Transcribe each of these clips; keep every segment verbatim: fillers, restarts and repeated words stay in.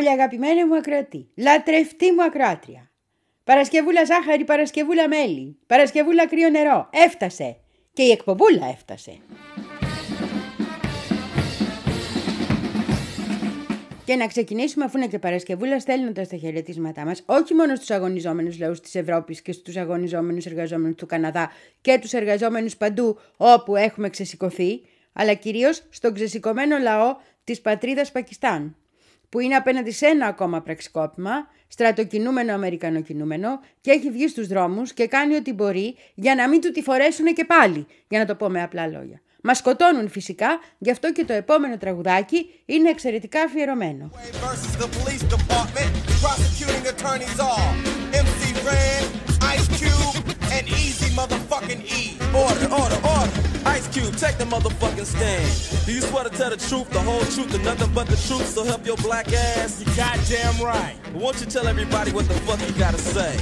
Πολύ αγαπημένη μου ακροατή, λατρευτή μου ακροάτρια. Παρασκευούλα ζάχαρη, Παρασκευούλα μέλι, Παρασκευούλα κρύο νερό. Έφτασε. Και η εκπομπούλα έφτασε. Και να ξεκινήσουμε, αφού είναι και Παρασκευούλα, στέλνοντας τα χαιρετίσματά μας όχι μόνο στους αγωνιζόμενους λαούς της Ευρώπης και στους αγωνιζόμενους εργαζόμενους του Καναδά και τους εργαζόμενους παντού όπου έχουμε ξεσηκωθεί, αλλά κυρίως στον ξεσηκωμένο λαό της πατρίδας Πακιστάν, που είναι απέναντι σε ένα ακόμα πραξικόπημα, στρατοκινούμενο αμερικανοκινούμενο, και έχει βγει στους δρόμους και κάνει ό,τι μπορεί για να μην του τη φορέσουν και πάλι, για να το πω με απλά λόγια. Μας σκοτώνουν φυσικά, γι' αυτό και το επόμενο τραγουδάκι είναι εξαιρετικά αφιερωμένο. Order, order, order. Ice Cube, take the motherfucking stand. Do you swear to tell the truth, the whole truth, and nothing but the truth, so help your black ass? You goddamn right. Well, won't you tell everybody what the fuck you gotta say?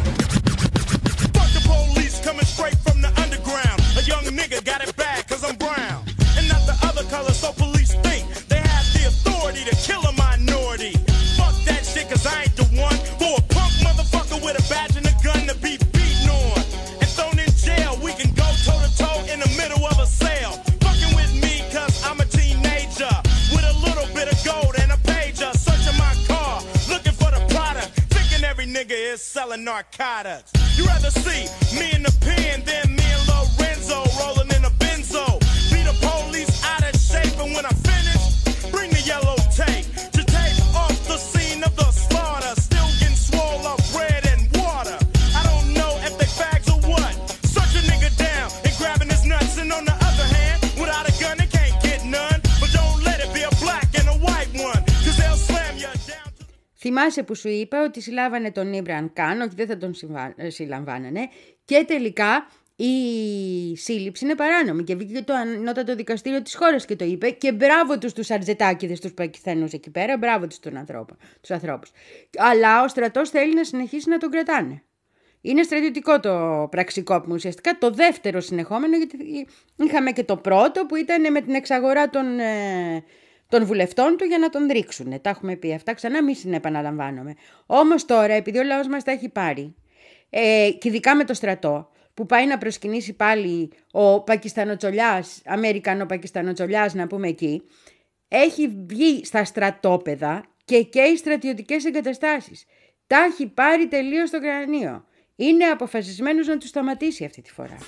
Fuck the police coming straight from the underground. A young nigga got it bad cause I'm brown. And not the other color, so police think they have the authority to kill a minority. Fuck that shit cause I ain't the one for a punk motherfucker with a badge and a gun to be beaten on. And thrown in jail, we can go toe to toe in the middle of a sale. Fucking with me cause I'm a teenager with a little bit of gold and a pager. Searching my car, looking for the product, thinking every nigga is selling narcotics. You rather see me in the pen than me and Lorenzo rolling in a benzo. Be the police out of shape, and when I finish, bring the yellow tape to tape off the scene of the slaughter. Still getting swole up bread and water. I don't know if they fags or what. Search a nigga down and grabbing his nuts, and on the other hand, without a gun they can't get none. But don't let it be a black and a white one, cause they'll slam you down. Θυμάσαι που σου είπα ότι συλλάβανε τον Ήμπραν Καν, όχι δεν θα τον συλλαμβάνανε, και τελικά η σύλληψη είναι παράνομη και βγήκε το ανώτατο δικαστήριο της χώρας και το είπε, και μπράβο τους τους Αρζετάκηδες, τους Πακιστανούς εκεί πέρα, μπράβο τους τους ανθρώπους, τους ανθρώπους. Αλλά ο στρατός θέλει να συνεχίσει να τον κρατάνε. Είναι στρατιωτικό το πραξικόπημα ουσιαστικά, το δεύτερο συνεχόμενο, γιατί είχαμε και το πρώτο που ήταν με την εξαγορά των... Ε, των βουλευτών του για να τον ρίξουν. Τα έχουμε πει αυτά, ξανά μη συνεπαναλαμβάνομαι. Όμως τώρα, επειδή ο λαός μας τα έχει πάρει, ε, και ειδικά με το στρατό, που πάει να προσκυνήσει πάλι ο Πακιστανοτσολιάς, Αμερικανο-Πακιστανοτσολιάς να πούμε εκεί, έχει βγει στα στρατόπεδα και καίει στρατιωτικές εγκαταστάσεις. Τα έχει πάρει τελείως στο κρανίο. Είναι αποφασισμένος να τους σταματήσει αυτή τη φορά.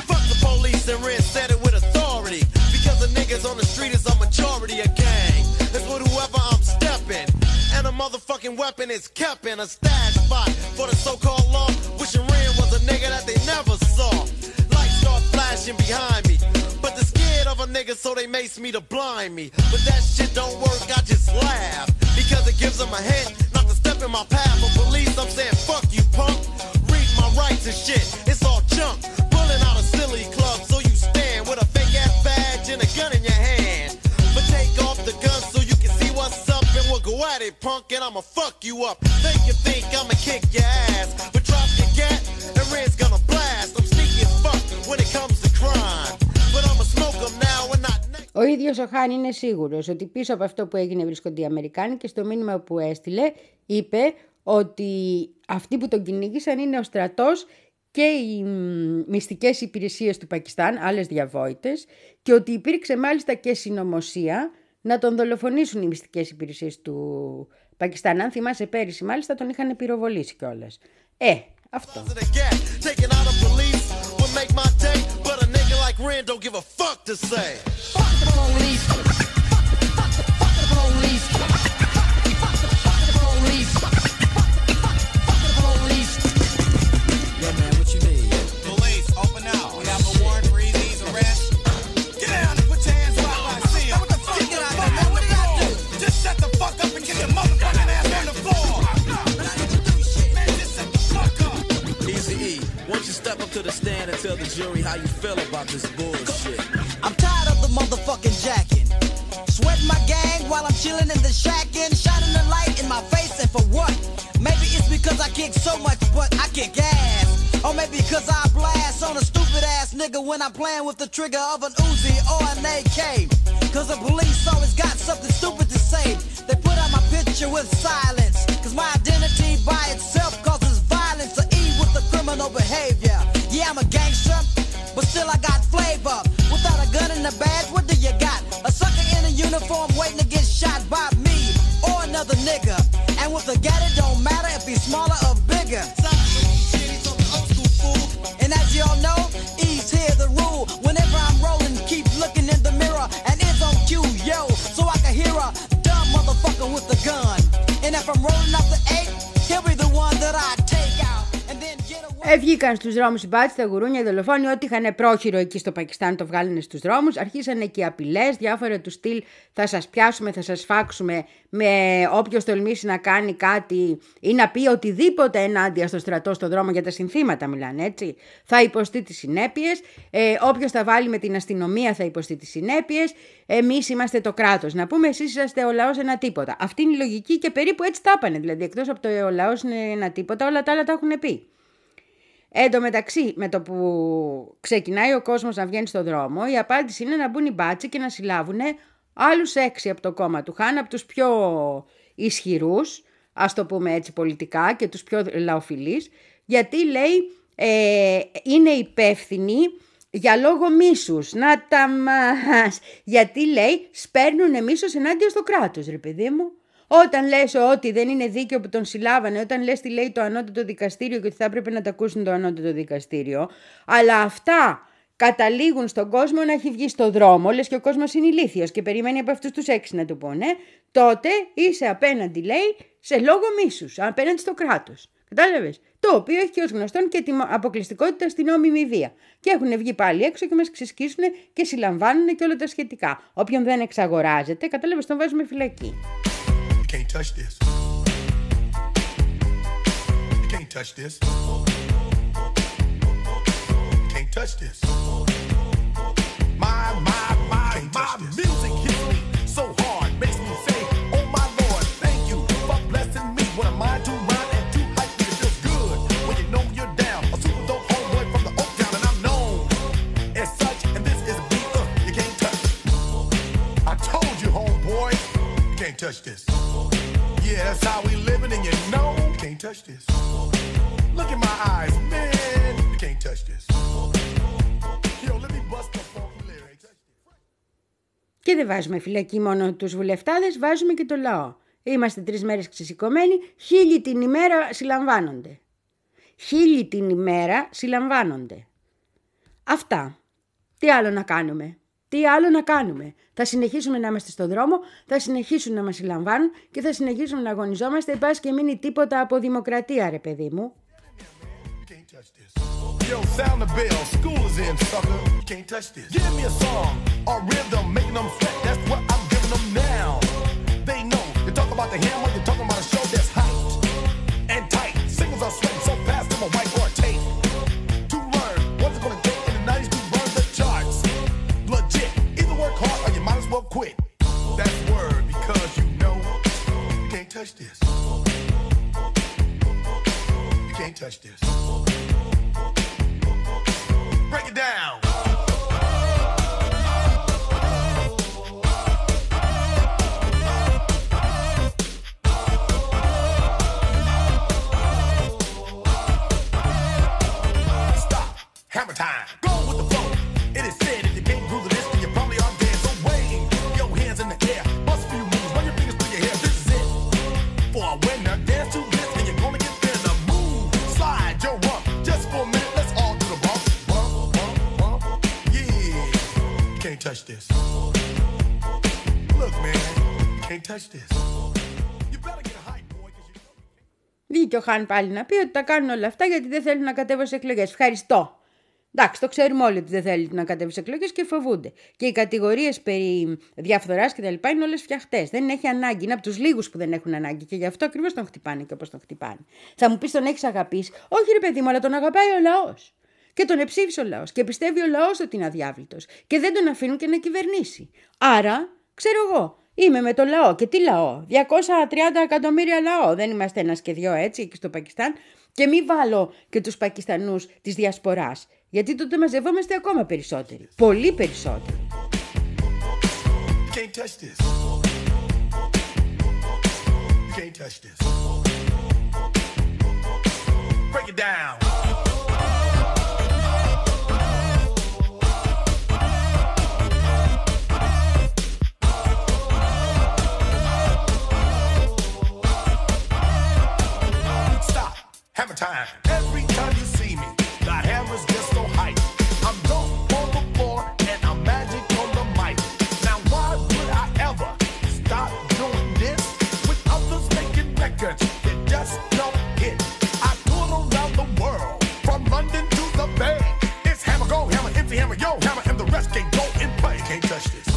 Because the niggas on the street is a majority of gang. It's with whoever I'm stepping. And a motherfucking weapon is kept in a stash spot for the so-called law. Wishing Ren was a nigga that they never saw. Lights start flashing behind me, but they're scared of a nigga, so they mace me to blind me. But that shit don't work, I just laugh, because it gives them a hint not to step in my path. But police, I'm saying fuck you punk. Read my rights and shit, it's all junk. Pulling out a silly club, so you stand with a fake ass badge and a gun in your hand. But take off the gun so you can see what's up, and we'll go at it, punk, and I'ma fuck you up. Think you think I'ma kick your ass, but drop your gat and Red's gonna blast. I'm sneaky as fuck when it comes to crime, but I'ma smoke them now and not next. Ο ίδιος ο Χάν είναι σίγουρος ότι πίσω από αυτό που έγινε βρίσκονται οι Αμερικάνοι, και στο μήνυμα που έστειλε είπε ότι αυτοί που τον κυνήγησαν είναι ο στρατός και οι μυστικές υπηρεσίες του Πακιστάν, άλλες διαβόητες, και ότι υπήρξε μάλιστα και συνωμοσία να τον δολοφονήσουν οι μυστικές υπηρεσίες του Πακιστάν. Αν θυμάσαι, πέρυσι μάλιστα τον είχαν πυροβολήσει κιόλας. Ε, αυτό. To the stand and tell the jury how you feel about this bullshit. I'm tired of the motherfucking jacking. Sweating my gang while I'm chilling in the shacking, shining the light in my face, and for what? Maybe it's because I kick so much, but I kick ass. Or maybe because I blast on a stupid ass nigga when I'm playing with the trigger of an Uzi or an A K. Cause the police always got something stupid to say. They put out my picture you with silence. Cause my identity by itself causes violence to ease with the criminal behavior. Yeah, I'm a gangster, but still I got flavor. Without a gun and a badge, what do you got? A sucker in a uniform waiting to get shot by me or another nigga. And with a gat, it don't matter if he's smaller or bigger. And as y'all know, E's here the rule. Whenever I'm rolling, keep looking in the mirror. And it's on cue, yo, so I can hear a dumb motherfucker with the gun. And if I'm rolling up the eight, he'll be the one that I take out. And then get away. Έβγηκαν στους δρόμους οι μπάτσοι, τα γουρούνια, οι δολοφόνοι, ό,τι είχαν πρόχειρο εκεί στο Πακιστάν το βγάλανε στους δρόμους. Αρχίσανε και οι απειλές, διάφορα του στυλ, θα σας πιάσουμε, θα σας φάξουμε, με όποιος τολμήσει να κάνει κάτι ή να πει οτιδήποτε ενάντια στο στρατό στο δρόμο, για τα συνθήματα μιλάνε, έτσι. Θα υποστεί τις συνέπειες, ε, όποιος θα βάλει με την αστυνομία θα υποστεί τις συνέπειες, εμείς είμαστε το κράτος. Να πούμε, εσείς είσαστε ο λαός ένα τίποτα. Αυτή είναι η λογική και περίπου έτσι τα έπανε, δηλαδή εκτός από το ο λαός είναι ένα τίποτα, όλα τα άλλα τα έχουν πει. Εν τω μεταξύ, με το που ξεκινάει ο κόσμος να βγαίνει στον δρόμο, η απάντηση είναι να μπουν οι μπάτσοι και να συλλάβουν άλλους έξι από το κόμμα του Χάν, από τους πιο ισχυρούς, ας το πούμε έτσι πολιτικά, και τους πιο λαοφιλείς, γιατί λέει ε, είναι υπεύθυνοι για λόγο μίσους. Να τα μας! Γιατί λέει σπέρνουνε μίσος ενάντια στο κράτος, ρε παιδί μου. Όταν λες ότι δεν είναι δίκαιο που τον συλλάβανε, όταν λες τι λέει το ανώτατο δικαστήριο και ότι θα έπρεπε να τα ακούσουν το ανώτατο δικαστήριο, αλλά αυτά καταλήγουν στον κόσμο να έχει βγει στο δρόμο, λες και ο κόσμος είναι ηλίθιος και περιμένει από αυτούς τους έξι να του πούνε, τότε είσαι απέναντι, λέει, σε λόγο μίσους, απέναντι στο κράτος. Κατάλαβες? Το οποίο έχει και ως γνωστόν και την αποκλειστικότητα στην νόμιμη βία. Και έχουν βγει πάλι έξω και μας ξεσκίσουν και συλλαμβάνουν και όλα τα σχετικά. Όποιον δεν εξαγοράζεται, κατάλαβες, τον βάζουμε φυλακή. Can't touch this. You can't touch this. Can't touch this. My, my, my, my music hits me so hard, makes me say, oh my Lord, thank you for blessing me. What am I to rhyme and to hype me? It feels good when you know you're down. A super dope homeboy from the Oak Town, and I'm known as such. And this is a beat uh, you can't touch. I told you, homeboy, you can't touch this. Yeah, that's how we living, and you know you can't touch this. Look in my eyes, man, you can't touch this. Yo, let me bust the funky lyrics. Και δεν βάζουμε φυλακή μόνο τους βουλευτάδες, βάζουμε και το λαό. Είμαστε τρεις μέρες ξεσηκωμένοι, χίλιοι την ημέρα συλλαμβάνονται. Χίλιοι την ημέρα συλλαμβάνονται. Αυτά. Τι άλλο να κάνουμε? Τι άλλο να κάνουμε? Θα συνεχίσουμε να είμαστε στον δρόμο, θα συνεχίσουν να μας συλλαμβάνουν και θα συνεχίσουμε να αγωνιζόμαστε, πας και μείνει τίποτα από δημοκρατία, ρε παιδί μου. Yo, sound the bell, school is in, sucker. You can't touch this. Give me a song, a rhythm, making them sweat. That's what I'm giving them now. They know. You talk about the hammer, you're talking about a show that's hyped and tight. Singles are sweating so fast, I'm a whiteboard tape. To learn what's it gonna take in the nineties to burn the charts. Legit. Either work hard or you might as well quit. That's word because you know you can't touch this. You can't touch this. Break it down. Stop. Hammer time. Go with the flow. It is said if you can't groove to this, then you probably are dead. So wave your hands in the air. Bust a few moves. Run your fingers through your hair. This is it. For a winner, dance to this, and you're gonna get there. The move. Slide your rump. Just for a minute, let's all do the bump. Bump, bump, bump. Yeah. You can't touch this. Look, man. You can't touch this. You better get a hype, boy, because you know. Βγήκε ο Χάν πάλι να πει ότι τα κάνουν όλα αυτά γιατί δεν θέλουν να κατέβω σε εκλογές. Ευχαριστώ. Εντάξει, το ξέρουμε όλοι ότι δεν θέλει να κατέβει σε εκλογές και φοβούνται. Και οι κατηγορίες περί διαφθοράς και τα λοιπά είναι όλες φτιαχτές. Δεν έχει ανάγκη. Είναι από τους λίγους που δεν έχουν ανάγκη και γι' αυτό ακριβώς τον χτυπάνε και όπως τον χτυπάνε. Θα μου πεις, τον έχεις αγαπήσει? Όχι, ρε παιδί μου, αλλά τον αγαπάει ο λαός. Και τον εψήφισε ο λαός. Και πιστεύει ο λαός ότι είναι αδιάβλητος. Και δεν τον αφήνουν και να κυβερνήσει. Άρα, ξέρω εγώ. Είμαι με το λαό. Και τι λαό? διακόσια τριάντα εκατομμύρια λαό. Δεν είμαστε ένας και δυο έτσι εκεί στο Πακιστάν. Και μη βάλω και τους Πακιστανούς της διασποράς. Γιατί τότε μαζευόμαστε ακόμα περισσότεροι. Πολύ περισσότεροι. can't touch this. Break it down. Stop. Hammer time. Every time you see me, got hammers just so hype. I'm dope on the floor and I'm magic on the mic. Now why would I ever stop doing this with others making records that just don't hit? I tour around the world from London to the Bay. It's hammer go, hammer empty, hammer yo, hammer, and the rest can go and play. You can't touch this.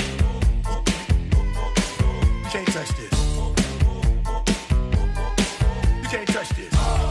You can't touch this. You can't touch this.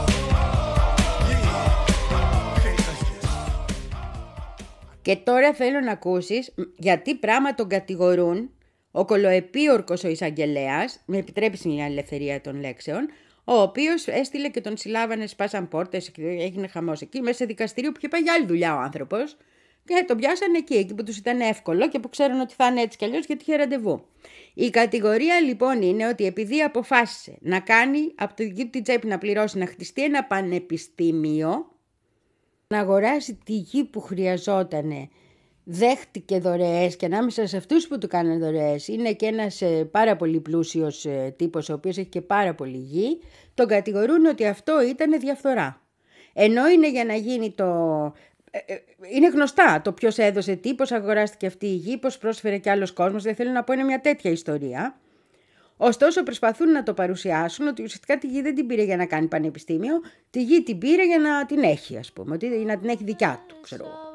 Και τώρα θέλω να ακούσεις γιατί πράγμα τον κατηγορούν ο κολοεπίορκος ο εισαγγελέας, με επιτρέπεις μια ελευθερία των λέξεων, ο οποίος έστειλε και τον συλλάβανε, σπάσαν πόρτες, έγινε χαμός εκεί, μέσα σε δικαστήριο που είχε πάει για άλλη δουλειά ο άνθρωπος και τον πιάσανε εκεί, εκεί που τους ήταν εύκολο και που ξέρουν ότι θα είναι έτσι κι αλλιώς γιατί είχε ραντεβού. Η κατηγορία λοιπόν είναι ότι επειδή αποφάσισε να κάνει από τη δική του την τσέπη να πληρώσει, να χτιστεί ένα πανεπιστήμιο, να αγοράσει τη γη που χρειαζότανε, δέχτηκε δωρεές και ανάμεσα σε αυτούς που του κάνανε δωρεές είναι και ένας ε, πάρα πολύ πλούσιος ε, τύπος ο οποίος έχει και πάρα πολύ γη, τον κατηγορούν ότι αυτό ήταν διαφθορά. Ενώ είναι για να γίνει το... Ε, ε, είναι γνωστά το ποιος έδωσε τι, πώς αγοράστηκε αυτή η γη, πώς πρόσφερε και άλλος κόσμος, δεν θέλω να πω είναι μια τέτοια ιστορία. Ωστόσο προσπαθούν να το παρουσιάσουν ότι ουσιαστικά τη γη δεν την πήρε για να κάνει πανεπιστήμιο, τη γη την πήρε για να την έχει, ας πούμε, ότι να την έχει δικιά του, ξέρω εγώ.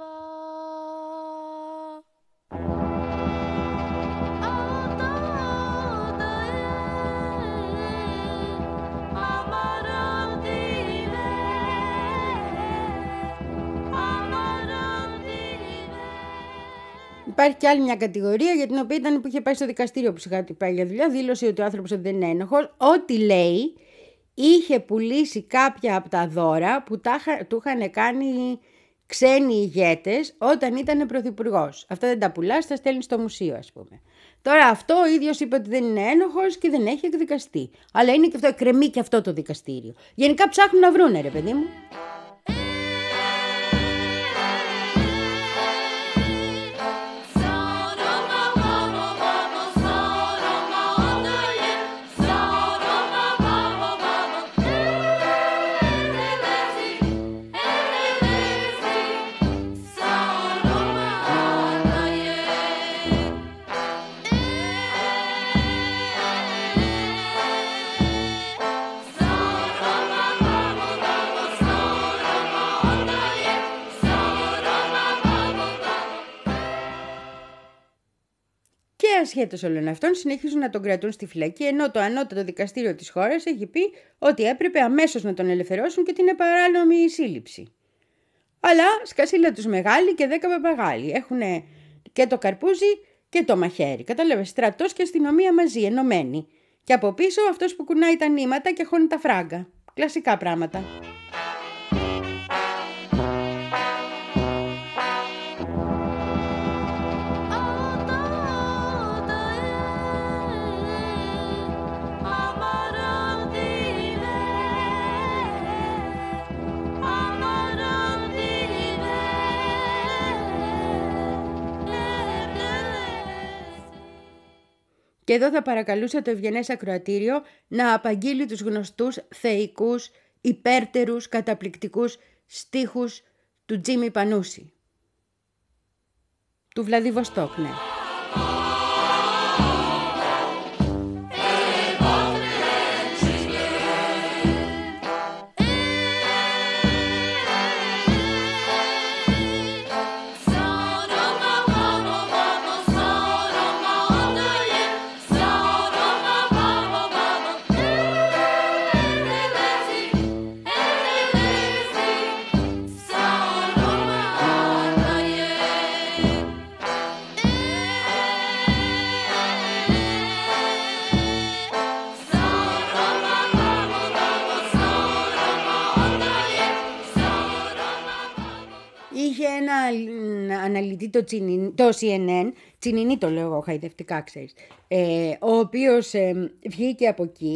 Υπάρχει και άλλη μια κατηγορία για την οποία ήταν που είχε πάει στο δικαστήριο που είχα πάει για δουλειά. Δήλωσε ότι ο άνθρωπος δεν είναι ένοχος. Ό,τι λέει είχε πουλήσει κάποια από τα δώρα που τα, του είχαν κάνει ξένοι ηγέτες όταν ήταν πρωθυπουργός. Αυτά δεν τα πουλάς, τα στέλνει στο μουσείο, ας πούμε. Τώρα αυτό ο ίδιος είπε ότι δεν είναι ένοχος και δεν έχει εκδικαστεί. Αλλά είναι και αυτό, εκκρεμεί και αυτό το δικαστήριο. Γενικά ψάχνουν να βρούνε, ρε παιδί μου. Ασχέτως όλων αυτών συνεχίζουν να τον κρατούν στη φυλακή, ενώ το ανώτατο δικαστήριο της χώρας έχει πει ότι έπρεπε αμέσως να τον ελευθερώσουν και ότι είναι παράνομη η σύλληψη. Αλλά σκασίλα τους μεγάλοι και δέκα παπαγάλοι. Έχουν και το καρπούζι και το μαχαίρι. Κατάλαβες, στρατός και αστυνομία μαζί, ενωμένοι. Και από πίσω αυτός που κουνάει τα νήματα και χώνει τα φράγκα. Κλασικά πράγματα. Και εδώ θα παρακαλούσα το ευγενές ακροατήριο να απαγγείλει τους γνωστούς θεϊκούς, υπέρτερους, καταπληκτικούς στίχους του Τζίμι Πανούση. Του Βλαδιβοστόκ, ναι. Είχε ένα αναλυτή το, τσινιν, το σι εν εν, τσινινή το λέω εγώ χαϊδευτικά ξέρεις, ε, ο οποίος ε, βγήκε από εκεί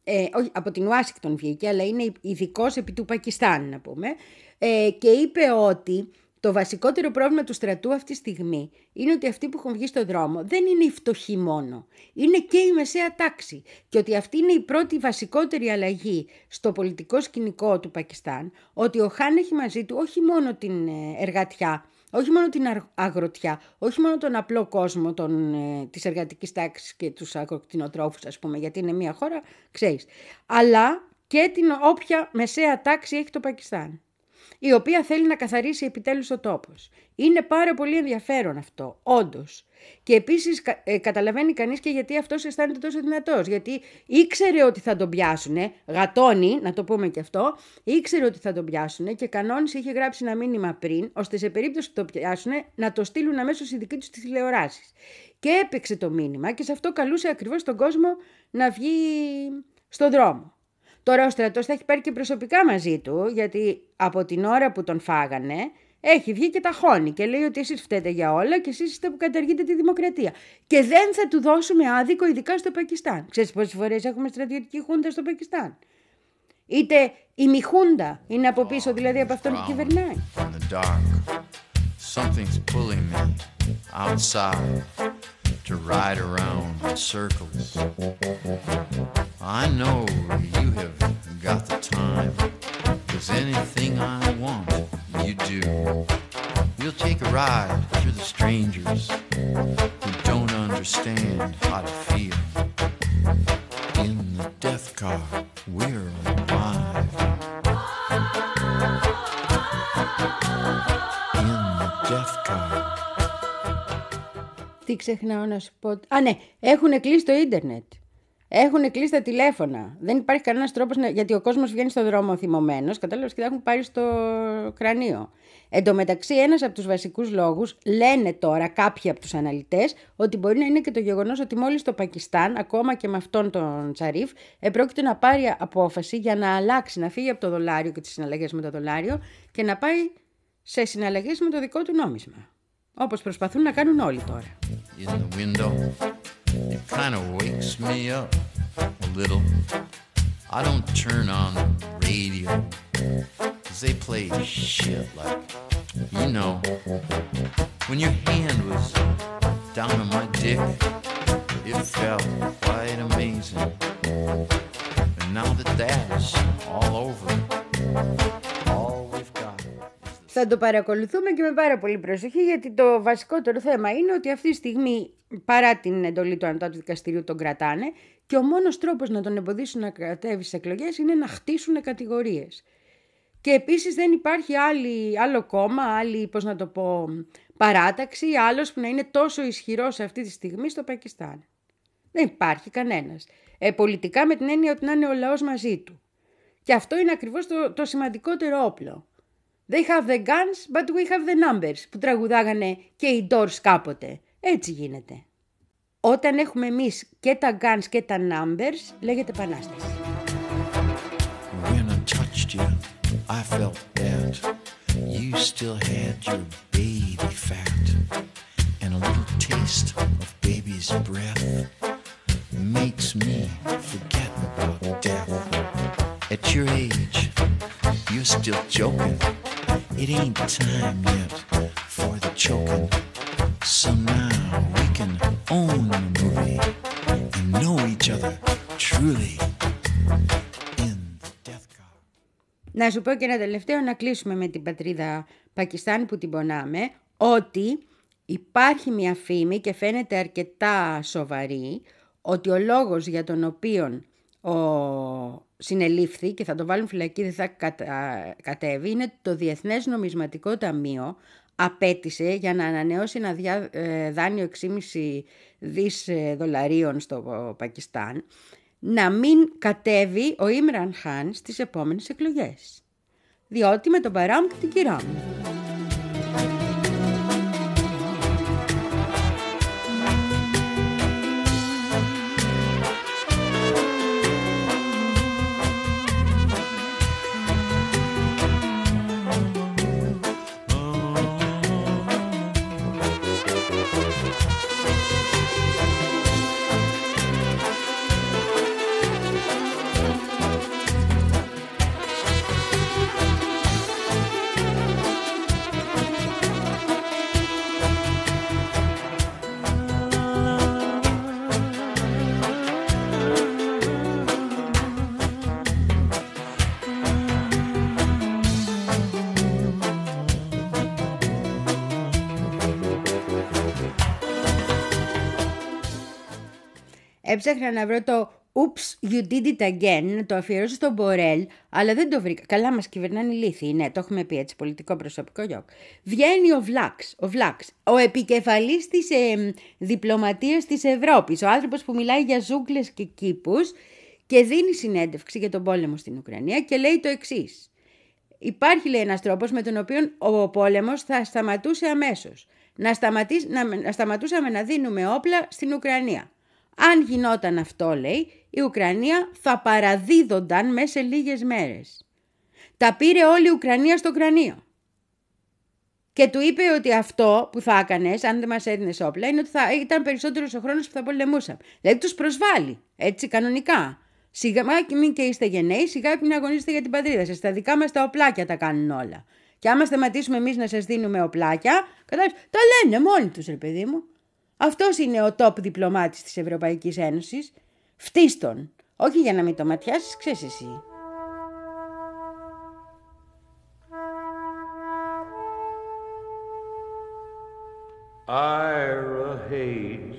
ε, όχι, από την Ουάσιγκτον βγήκε, αλλά είναι ειδικός επί του Πακιστάν, να πούμε, ε, και είπε ότι το βασικότερο πρόβλημα του στρατού αυτή τη στιγμή είναι ότι αυτοί που έχουν βγει στον δρόμο δεν είναι οι φτωχοί μόνο, είναι και η μεσαία τάξη, και ότι αυτή είναι η πρώτη βασικότερη αλλαγή στο πολιτικό σκηνικό του Πακιστάν, ότι ο Χάν έχει μαζί του όχι μόνο την εργατιά, όχι μόνο την αγροτιά, όχι μόνο τον απλό κόσμο των, ε, της εργατικής τάξης και τους αγροκτηνοτρόφους, ας πούμε, γιατί είναι μια χώρα, ξέρεις, αλλά και την όποια μεσαία τάξη έχει το Πακιστάν, η οποία θέλει να καθαρίσει επιτέλους ο τόπος. Είναι πάρα πολύ ενδιαφέρον αυτό, όντως. Και επίσης ε, καταλαβαίνει κανείς και γιατί αυτός αισθάνεται τόσο δυνατός. Γιατί ήξερε ότι θα τον πιάσουνε, γατώνει, να το πούμε και αυτό, ήξερε ότι θα τον πιάσουνε και κανόνισε, είχε γράψει ένα μήνυμα πριν, ώστε σε περίπτωση που το πιάσουνε να το στείλουν αμέσως οι δικοί τους στις τηλεοράσεις. Και έπαιξε το μήνυμα και σε αυτό καλούσε ακριβώς τον κόσμο να βγει στον δρόμο. Τώρα ο στρατός θα έχει πάρει και προσωπικά μαζί του, γιατί από την ώρα που τον φάγανε έχει βγει και ταχώνει και λέει ότι εσείς φταίτε για όλα και εσείς είστε που καταργείτε τη δημοκρατία. Και δεν θα του δώσουμε άδικο, ειδικά στο Πακιστάν. Ξέρεις πόσες φορές έχουμε στρατιωτική χούντα στο Πακιστάν? Είτε η μη χούντα είναι από πίσω, δηλαδή από αυτόν που κυβερνάει. Something's pulling me outside to ride around in circles. I know you have got the time, 'cause anything I want, you do. We'll take a ride through the strangers who don't understand how to feel. In the death car, we're alive. In the death car. Τι ξεχνάω να σου πω? Α, ναι, έχουν κλείσει το ίντερνετ. Έχουν κλείσει τα τηλέφωνα. Δεν υπάρχει κανένας τρόπος να... γιατί ο κόσμος βγαίνει στον δρόμο θυμωμένος, κατάλαβες, και τα έχουν πάρει στο κρανίο. Εν τω μεταξύ, ένας από τους βασικούς λόγους, λένε τώρα κάποιοι από τους αναλυτές, ότι μπορεί να είναι και το γεγονός ότι μόλις το Πακιστάν, ακόμα και με αυτόν τον Τσαρίφ, επρόκειτο να πάρει απόφαση για να αλλάξει, να φύγει από το δολάριο και τις συναλλαγές με το δολάριο και να πάει σε συναλλαγές με το δικό του νόμισμα. Όπως προσπαθούν να κάνουν όλοι τώρα. In the window, it kind of wakes me up a little. I don't turn on the radio, 'cause they play shit like, you know, when your hand was down on my dick, it felt quite amazing. And now that that's all over, all we've got. Θα το παρακολουθούμε και με πάρα πολύ προσοχή, γιατί το βασικότερο θέμα είναι ότι αυτή τη στιγμή, παρά την εντολή του Ανώτατου Δικαστηρίου, τον κρατάνε και ο μόνος τρόπος να τον εμποδίσουν να κατέβει στις εκλογές είναι να χτίσουν κατηγορίες. Και επίσης δεν υπάρχει άλλη, άλλο κόμμα, άλλη, πώς να το πω, παράταξη, άλλος που να είναι τόσο ισχυρός αυτή τη στιγμή στο Πακιστάν. Δεν υπάρχει κανένας. Ε, πολιτικά με την έννοια ότι να είναι ο λαός μαζί του. Και αυτό είναι ακριβώς το, το σημαντικότερο όπλο. They have the guns, but we have the numbers, που τραγουδάγανε και οι Doors κάποτε. Έτσι γίνεται. Όταν έχουμε εμείς και τα guns και τα numbers, λέγεται επανάσταση. When I touched you, I felt that you still had your baby fat, and a little taste of baby's breath makes me forget about death. At your age, you're still joking. It ain't time yet for the choking. So now we can own the movie and know each other truly in the death car. Να σου πω και ένα τελευταίο, να κλείσουμε με την πατρίδα Πακιστάν που την πονάμε, ότι υπάρχει μια φήμη και φαίνεται αρκετά σοβαρή, ότι ο λόγος για τον οποίο ο συνελήφθη και θα το βάλουν φυλακή, δεν θα κατα... κατέβει, είναι το Διεθνές Νομισματικό Ταμείο απέτησε για να ανανεώσει ένα διά... δάνειο έξι κόμμα πέντε δις δολαρίων στο Πακιστάν, να μην κατέβει ο Ίμραν Χάν στις επόμενες εκλογές. Διότι με τον Παράμ και την Κυράμ. έψαχνα να βρω το Oops, you did it again, να το αφιερώσω στον Μπορέλ, αλλά δεν το βρήκα. Καλά, μας κυβερνάνε οι λύθοι, ναι, το έχουμε πει έτσι, πολιτικό προσωπικό γιοκ. Βγαίνει ο Βλάξ, ο Βλάξ, ο επικεφαλής της ε, διπλωματίας της Ευρώπης, ο άνθρωπος που μιλάει για ζούγκλες και κήπους και δίνει συνέντευξη για τον πόλεμο στην Ουκρανία και λέει το εξής. Υπάρχει, λέει, ένας τρόπος με τον οποίο ο πόλεμος θα σταματούσε αμέσως. Να, σταματήσει, να, να σταματούσαμε να δίνουμε όπλα στην Ουκρανία. Αν γινόταν αυτό, λέει, η Ουκρανία θα παραδίδονταν μέσα σε λίγες μέρες. Τα πήρε όλη η Ουκρανία στο κρανίο. Και του είπε ότι αυτό που θα έκανες, αν δεν μας έδινες όπλα, είναι ότι θα ήταν περισσότερος ο χρόνος που θα πολεμούσαμε. Δηλαδή τους προσβάλλει, έτσι κανονικά. Σιγά μην και είστε γενναίοι, σιγά μην αγωνίζετε για την πατρίδα σας. Τα δικά μας τα οπλάκια τα κάνουν όλα. Και άμα σταματήσουμε εμείς να σας δίνουμε οπλάκια, κατάλαβες, τα λένε μόνοι τους, ρε παιδί μου. Αυτός είναι ο top διπλωμάτης της Ευρωπαϊκής Ένωσης. Φτύστον. Όχι για να μην το ματιάσεις, ξέρεις εσύ. Ira Hayes,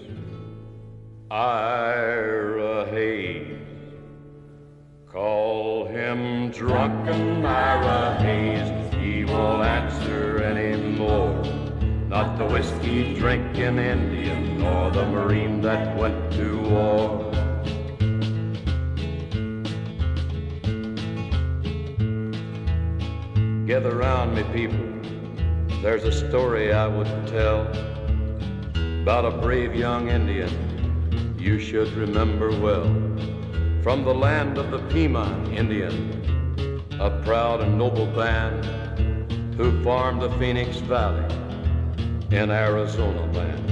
Ira Hayes, call him drunken Ira Hayes, he won't answer anymore. Not the whiskey drinking Indian, nor the Marine that went to war. Gather round me, people, there's a story I would tell about a brave young Indian you should remember well. From the land of the Pima Indian, a proud and noble band who farmed the Phoenix Valley in Arizona land.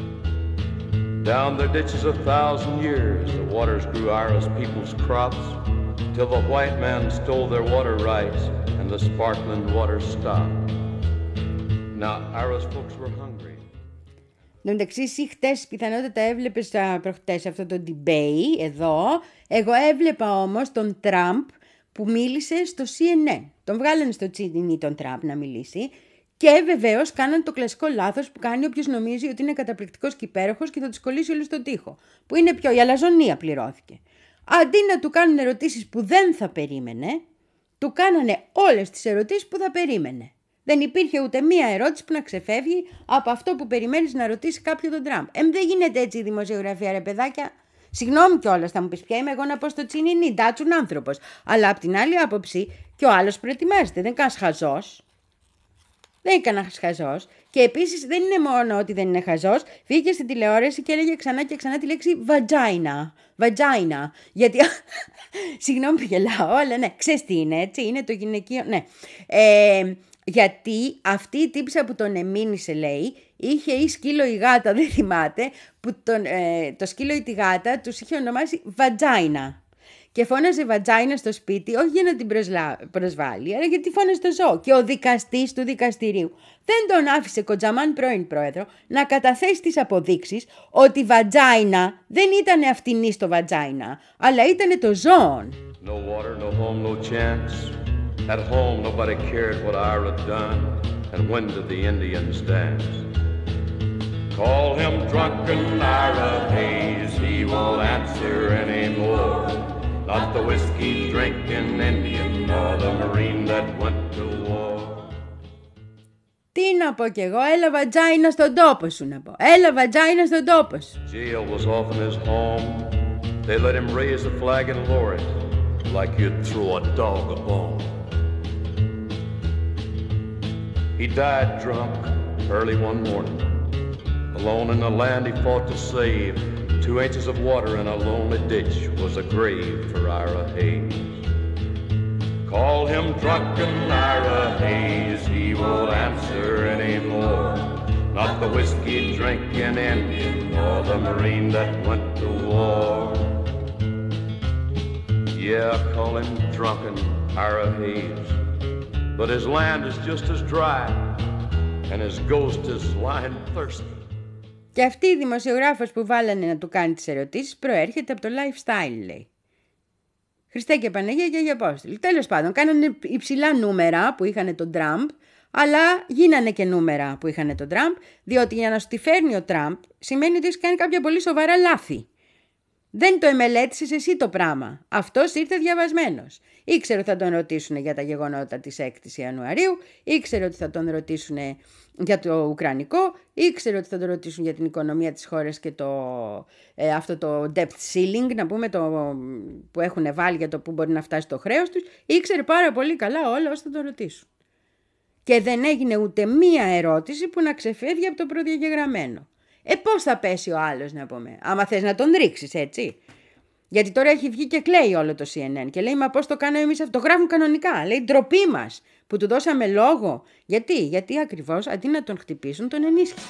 Down their ditches a thousand years, the waters grew Ira's people's crops, till the white man stole their water rights and the sparkling water stopped. Now Ira's folks were hungry. Εν τω μεταξύ, εσύ χτες πιθανότατα έβλεπες προχτές αυτό το debate εδώ. Εγώ έβλεπα όμως τον Τραμπ που μίλησε στο σι εν εν. Τον βγάλανε στο τσίνι τον Τραμπ να μιλήσει. Και βεβαίως κάναν το κλασικό λάθος που κάνει όποιος νομίζει ότι είναι καταπληκτικός και υπέροχος και θα τους κολλήσει όλους στον τοίχο. Που είναι πιο η αλαζονία πληρώθηκε. Αντί να του κάνουν ερωτήσεις που δεν θα περίμενε, του κάνανε όλες τις ερωτήσεις που θα περίμενε. Δεν υπήρχε ούτε μία ερώτηση που να ξεφεύγει από αυτό που περιμένεις να ρωτήσει κάποιον τον Τραμπ. Ε, δεν γίνεται έτσι η δημοσιογραφία, ρε παιδάκια. Συγγνώμη κιόλας, θα μου πεις ποια είμαι εγώ να πω στο τσινινί, ντάτσουν άνθρωπος. Αλλά απ' την άλλη άποψη και ο άλλος προετοιμάζεται. Δεν είναι κανένας χαζός. Δεν είναι κανένας χαζός. Και επίσης δεν είναι μόνο ότι δεν είναι χαζός. Βγήκε στην τηλεόραση και έλεγε ξανά και ξανά τη λέξη vagina. Vagina. Γιατί. Συγγνώμη που γελάω, αλλά ναι, ξέρεις τι είναι, έτσι. Είναι το γυναικείο. Ναι. Ε, γιατί αυτή η τύψα που τον εμήνυσε, λέει, είχε ή σκύλο ή γάτα, δεν θυμάται, που τον, ε, το σκύλο ή τη γάτα τους είχε ονομάσει vagina. Και φώναζε βατζάινα στο σπίτι, όχι για να την προσλα... προσβάλλει, αλλά γιατί φώναζε το ζώο. Και ο δικαστής του δικαστηρίου δεν τον άφησε, Κοτζαμάν πρώην πρόεδρο, να καταθέσει τις αποδείξεις ότι η βατζάινα δεν ήταν αυτινή στο βατζάινα, αλλά ήταν το ζώο. No water, no home, no chance. At home nobody cared what Ira done, and when did the Indians dance? Call him drunken Ira Hayes, he won't answer anymore. Not the whiskey drinking Indian or the Marine that went to war. Τι να πω κι εγώ, έλα βατζάινα στον τόπο σου να πω. Έλα βατζάινα στον τόπο σου. Jail was often his home. They let him raise the flag and lower it like you'd throw a dog a bone. He died drunk early one morning. Alone in the land he fought to save. Two inches of water in a lonely ditch was a grave for Ira Hayes. Call him drunken Ira Hayes, he won't answer anymore. Not the whiskey drinking Indian or the Marine that went to war. Yeah, call him drunken Ira Hayes, but his land is just as dry and his ghost is lying thirsty. Και αυτή η δημοσιογράφος που βάλανε να του κάνει τις ερωτήσεις προέρχεται από το lifestyle, λέει. Χριστέ και Παναγία και Αγία Απόστολη. Τέλος πάντων, κάνανε υψηλά νούμερα που είχαν τον Τραμπ, αλλά γίνανε και νούμερα που είχαν τον Τραμπ, διότι για να σου τη φέρνει ο Τραμπ σημαίνει ότι έχει κάνει κάποια πολύ σοβαρά λάθη. Δεν το εμελέτησες εσύ το πράγμα. Αυτός ήρθε διαβασμένος. Ήξερε ότι θα τον ρωτήσουν για τα γεγονότα της έκτης Ιανουαρίου, ήξερε ότι θα τον ρωτήσουν για το Ουκρανικό, ήξερε ότι θα τον ρωτήσουν για την οικονομία της χώρας και το, ε, αυτό το debt ceiling, να πούμε, το, που έχουν βάλει για το που μπορεί να φτάσει το χρέος τους. Ήξερε πάρα πολύ καλά όλα όσα θα τον ρωτήσουν. Και δεν έγινε ούτε μία ερώτηση που να ξεφεύγει από το προδιαγεγραμμένο. Ε, πώς θα πέσει ο άλλος, να πούμε, άμα θες να τον ρίξεις, έτσι. Γιατί τώρα έχει βγει και κλαίει όλο το σι εν εν και λέει, μα πώς το κάναμε εμείς αυτό, το γράφουν κανονικά. Λέει, ντροπή μας που του δώσαμε λόγο. Γιατί, γιατί ακριβώς αντί να τον χτυπήσουν, τον ενίσχυσαν.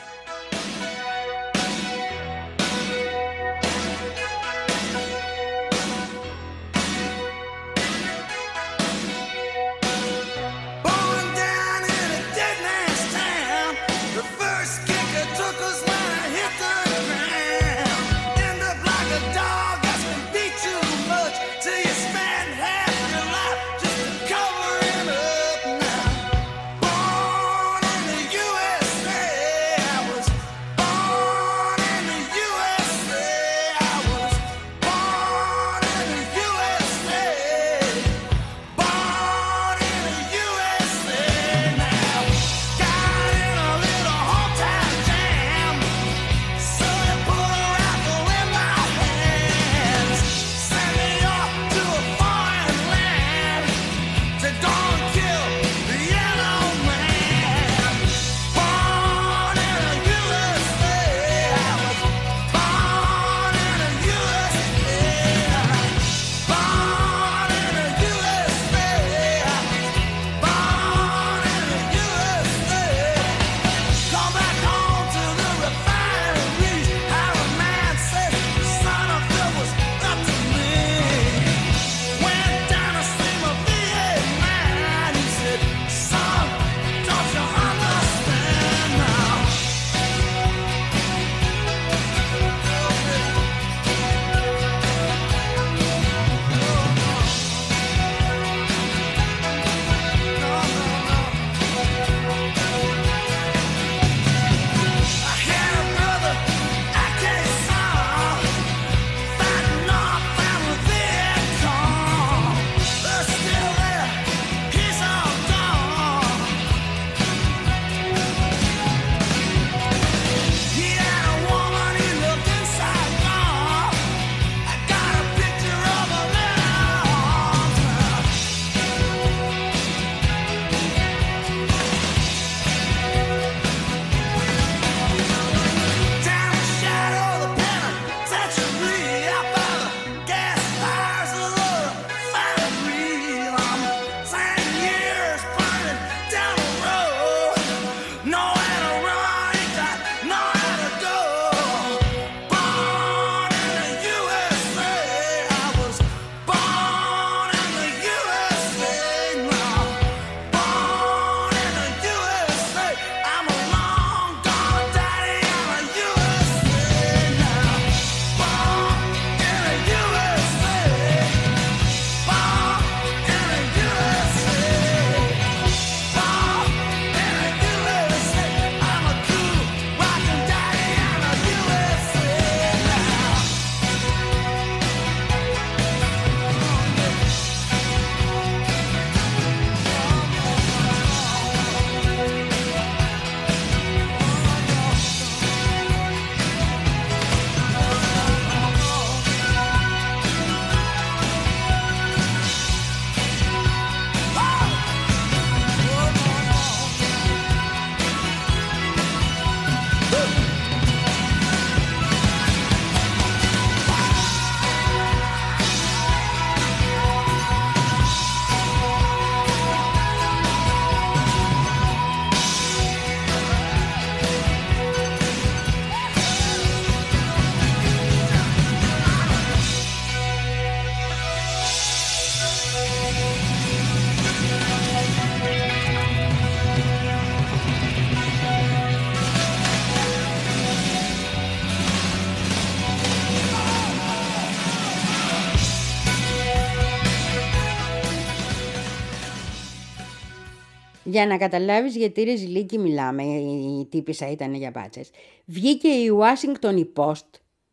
Για να καταλάβεις γιατί ρεζιλίκι μιλάμε, η τύπισσα ήταν για μπάτσες. Βγήκε η Washington Post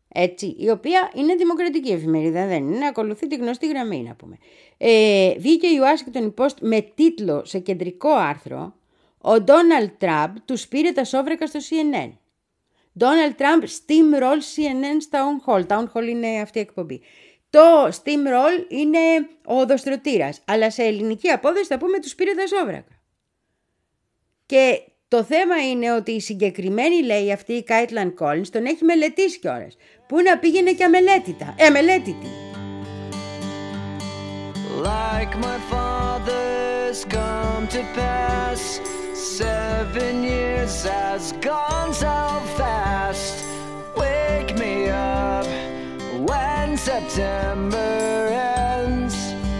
Έτσι, η οποία είναι δημοκρατική εφημερίδα, δεν είναι, ακολουθεί τη γνωστή γραμμή, να πούμε. Ε, βγήκε η Washington Post με τίτλο σε κεντρικό άρθρο «Ο Ντόναλντ Τραμπ τους πήρε τα σόβρακα στο σι εν εν». Donald Trump steamroll σι εν εν Town Hall. Town Hall είναι αυτή η εκπομπή. Το steamroll είναι ο οδοστρωτήρας, αλλά σε ελληνική απόδοση θα πούμε τους πήρε τα σόβρακα. Και το θέμα είναι ότι η συγκεκριμένη, λέει αυτή η Κάιτλαν Κόλινς, τον έχει μελετήσει κιόλας. Πού να πήγαινε και αμελέτητα. Ε, αμελέτητη. Like my father's come to pass, seven years has gone so fast. Wake me up when September ends.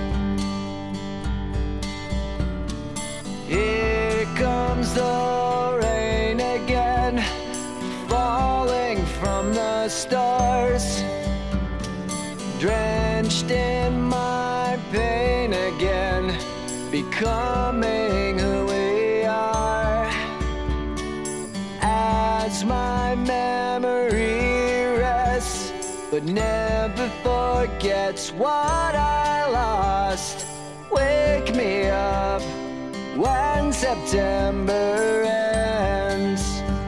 Here comes the rain again, falling from the stars, drenched in my pain again, becoming who we are. As my memory rests, but never forgets what I lost. Wake me up when September ends.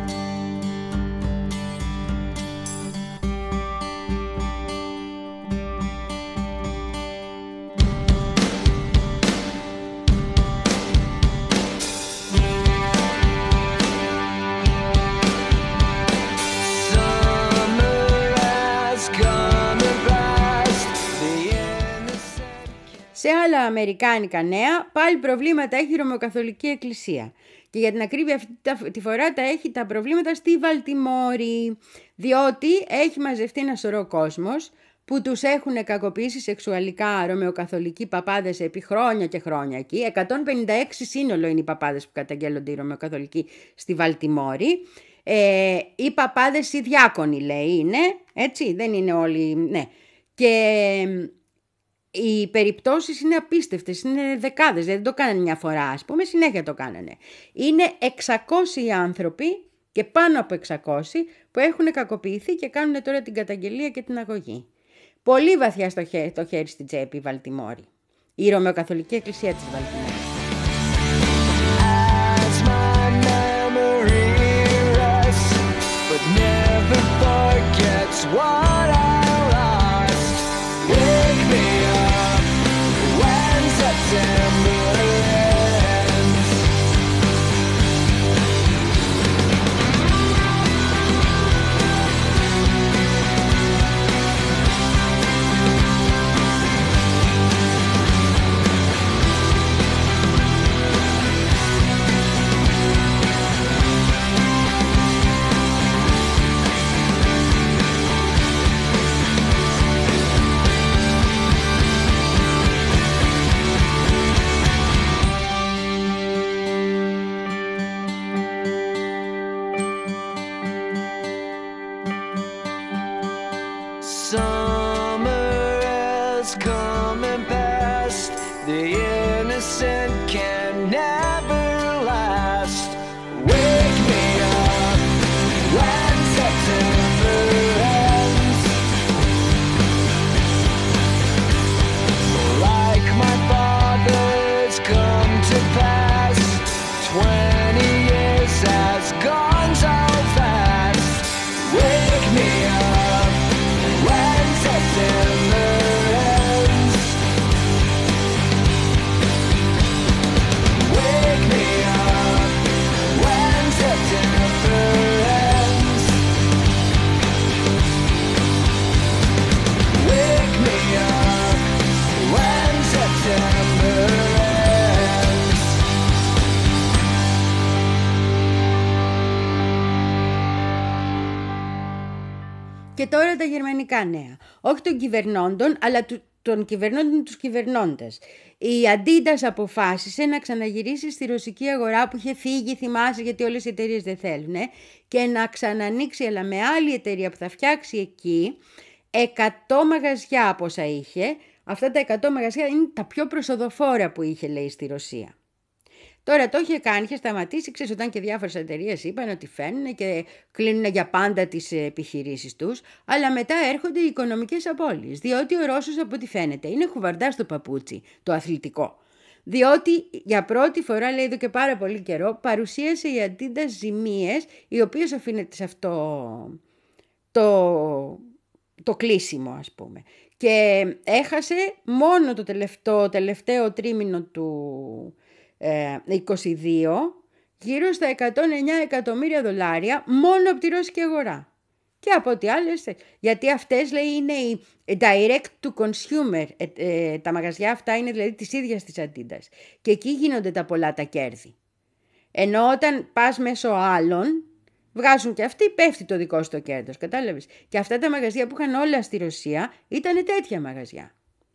Σε άλλα αμερικάνικα νέα, πάλι προβλήματα έχει η Ρωμαιοκαθολική Εκκλησία. Και για την ακρίβεια αυτή τη φορά τα έχει τα προβλήματα στη Βαλτιμόρη. Διότι έχει μαζευτεί ένα σωρό κόσμος που τους έχουν κακοποιήσει σεξουαλικά ρωμαιοκαθολικοί παπάδες επί χρόνια και χρόνια εκεί. εκατόν πενήντα έξι σύνολο είναι οι παπάδες που καταγγέλλονται οι ρωμαιοκαθολικοί στη Βαλτιμόρη. Ε, οι παπάδες οι διάκονοι, λέει, είναι, έτσι, δεν είναι όλοι, ναι. Και οι περιπτώσεις είναι απίστευτες, είναι δεκάδες, δεν το κάνανε μια φορά, ας πούμε, συνέχεια το κάνανε. Είναι εξακόσιοι άνθρωποι και πάνω από εξακόσιοι που έχουν κακοποιηθεί και κάνουν τώρα την καταγγελία και την αγωγή. Πολύ βαθιά στο χέρι, το χέρι στην τσέπη η Βαλτιμόρη, η Ρωμαιοκαθολική Εκκλησία της Βαλτιμόρης. Και τώρα τα γερμανικά νέα. Όχι των κυβερνώντων, αλλά του, των κυβερνώντων τους κυβερνώντες. Η Adidas αποφάσισε να ξαναγυρίσει στη ρωσική αγορά που είχε φύγει, θυμάσαι, γιατί όλες οι εταιρείες δεν θέλουν, και να ξανανοίξει, αλλά με άλλη εταιρεία που θα φτιάξει εκεί εκατό μαγαζιά από όσα είχε. Αυτά τα εκατό μαγαζιά είναι τα πιο προσοδοφόρα που είχε, λέει, στη Ρωσία. Τώρα το είχε κάνει, είχε σταματήσει, ξέρεις, όταν και διάφορες εταιρείες είπαν ότι φαίνουν και κλείνουν για πάντα τις επιχειρήσεις τους, αλλά μετά έρχονται οι οικονομικές απώλειες, διότι ο Ρώσος από ό,τι φαίνεται είναι χουβαρντάς στο παπούτσι, το αθλητικό. Διότι για πρώτη φορά, λέει εδώ και πάρα πολύ καιρό, παρουσίασε η Adidas ζημίες, οι οποίες οφείλεται σε αυτό το, το κλείσιμο, ας πούμε. Και έχασε μόνο το τελευταίο, τελευταίο τρίμηνο του ε, είκοσι δύο γύρω στα εκατόν εννιά εκατομμύρια δολάρια μόνο από τη ρώσικη αγορά. Και από ό,τι άλλες, γιατί αυτές, λέει, είναι οι direct to consumer, ε, ε, τα μαγαζιά αυτά είναι δηλαδή της ίδιας της Adidas. Και εκεί γίνονται τα πολλά τα κέρδη. Ενώ όταν πας μέσω άλλων, βγάζουν και αυτοί, πέφτει το δικό σου το κέρδος, κατάλαβες. Και αυτά τα μαγαζιά που είχαν όλα στη Ρωσία ήταν τέτοια μαγαζιά.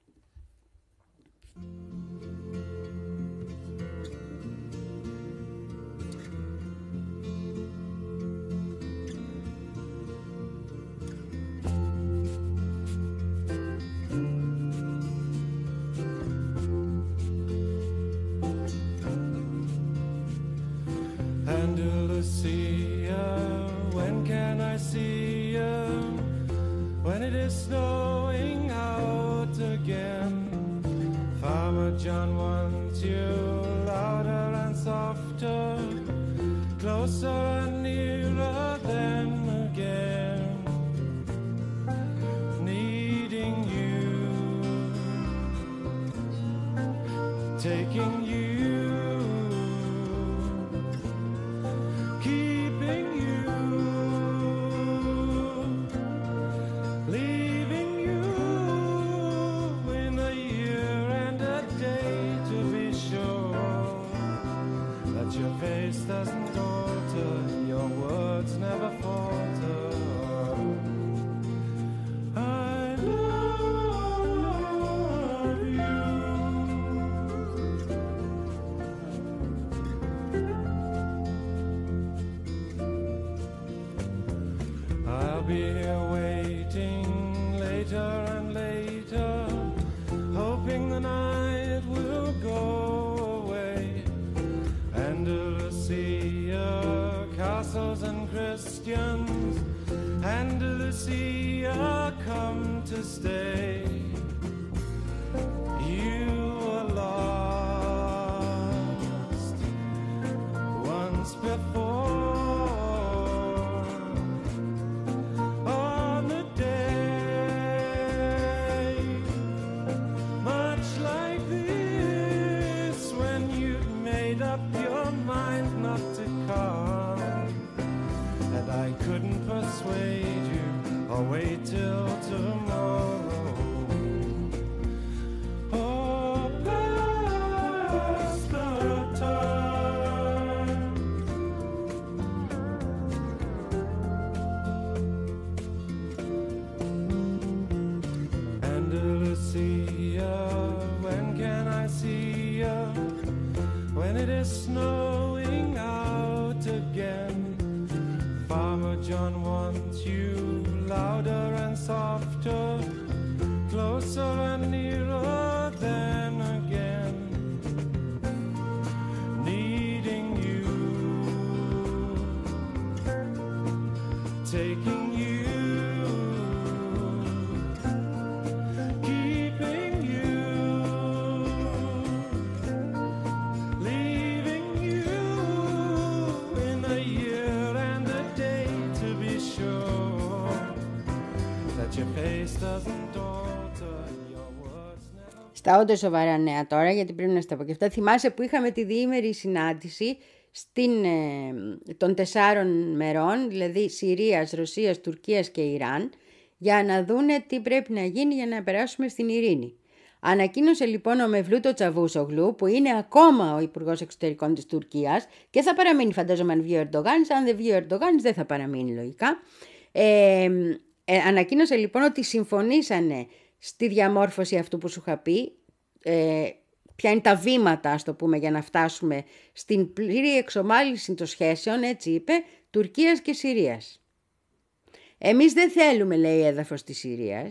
Andalusia, when can I see you? When it is snowing out again. Farmer John wants you louder and softer, closer and nearer than again. Needing you, taking you. Doesn't alter, your words never falter. I love you. I'll be here waiting later and later, hoping the night will go away. Andalusia, castles and Christians, Andalusia, come to stay. You were lost once before, on the day much like this, when you made up your mind not to come, and I couldn't persuade you or wait till tomorrow. Oh, past the time. Andalusia, when can I see you? When it is snowing out again. Farmer John wants you louder and softer, closer and nearer than again. Needing you, taking you. Στα όντως σοβαρά νέα τώρα, γιατί πρέπει να στα πω και αυτά. Θυμάσαι που είχαμε τη διήμερη συνάντηση στην, ε, των τεσσάρων μερών, δηλαδή Συρίας, Ρωσίας, Τουρκίας και Ιράν, για να δούνε τι πρέπει να γίνει για να περάσουμε στην ειρήνη. Ανακοίνωσε λοιπόν ο Μευλούτο Τσαβούσογλου, που είναι ακόμα ο Υπουργός Εξωτερικών της Τουρκίας και θα παραμείνει, φαντάζομαι, αν βγει ο Ερντογάνης. Αν δεν βγει ο Ερντογάνης δεν θα παραμείνει λογικά. Ε, ε, ανακοίνωσε λοιπόν ότι συμφωνήσανε στη διαμόρφωση αυτού που σου είχα πει, ε, ποια είναι τα βήματα, ας το πούμε, για να φτάσουμε στην πλήρη εξομάλυνση των σχέσεων, έτσι είπε, Τουρκίας και Συρίας. Εμείς δεν θέλουμε, λέει, έδαφος της Συρίας.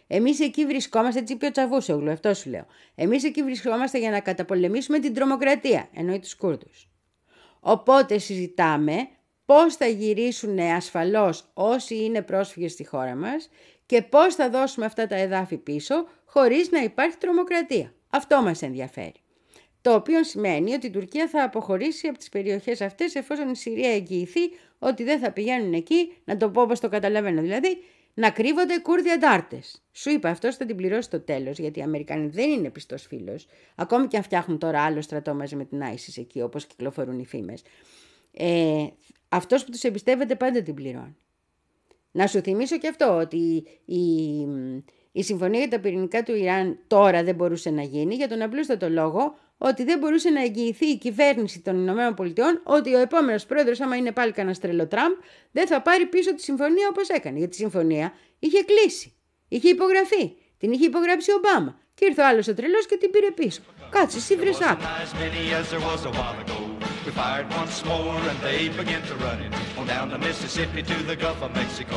Εμείς εκεί βρισκόμαστε, έτσι είπε ο Τσαβούσογλου, αυτό σου λέω. Εμείς εκεί βρισκόμαστε για να καταπολεμήσουμε την τρομοκρατία, εννοεί τους Κούρδους. Οπότε συζητάμε πώς θα γυρίσουν ασφαλώς όσοι είναι πρόσφυγες στη χώρα μας και πώς θα δώσουμε αυτά τα εδάφη πίσω χωρίς να υπάρχει τρομοκρατία. Αυτό μας ενδιαφέρει. Το οποίο σημαίνει ότι η Τουρκία θα αποχωρήσει από τις περιοχές αυτές εφόσον η Συρία εγγυηθεί ότι δεν θα πηγαίνουν εκεί, να το πω όπως το καταλαβαίνω, δηλαδή να κρύβονται Κούρδοι αντάρτες. Σου είπα, αυτός θα την πληρώσει στο τέλος, γιατί οι Αμερικανοί δεν είναι πιστός φίλος, ακόμη και αν φτιάχνουν τώρα άλλο στρατό μαζί με την άισις εκεί, όπως κυκλοφορούν οι φήμες. Ε, αυτός που τους εμπιστεύεται πάντα την πληρώνει. Να σου θυμίσω και αυτό, ότι η, η συμφωνία για τα πυρηνικά του Ιράν τώρα δεν μπορούσε να γίνει, για τον απλούστατο λόγο ότι δεν μπορούσε να εγγυηθεί η κυβέρνηση των Ηνωμένων Πολιτειών ότι ο επόμενος πρόεδρος, άμα είναι πάλι κανένα τρελό Τραμπ, δεν θα πάρει πίσω τη συμφωνία όπως έκανε. Γιατί η συμφωνία είχε κλείσει, είχε υπογραφεί, την είχε υπογράψει ο Ομπάμα. Και ήρθε ο άλλος ο τρελός και την πήρε πίσω. Κάτσε, εσύ βρες άκρη. We fired once more and they began to run it on down the Mississippi to the Gulf of Mexico.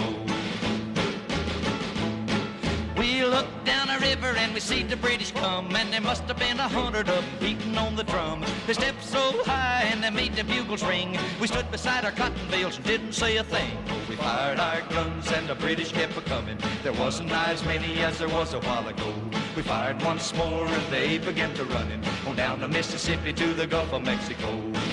We looked down a river and we see the British come, and there must have been a hundred of them beating on the drum. They stepped so high and they made the bugles ring. We stood beside our cotton bales and didn't say a thing. We fired our guns and the British kept a-coming. There wasn't as many as there was a while ago. We fired once more and they began to running on down the Mississippi to the Gulf of Mexico.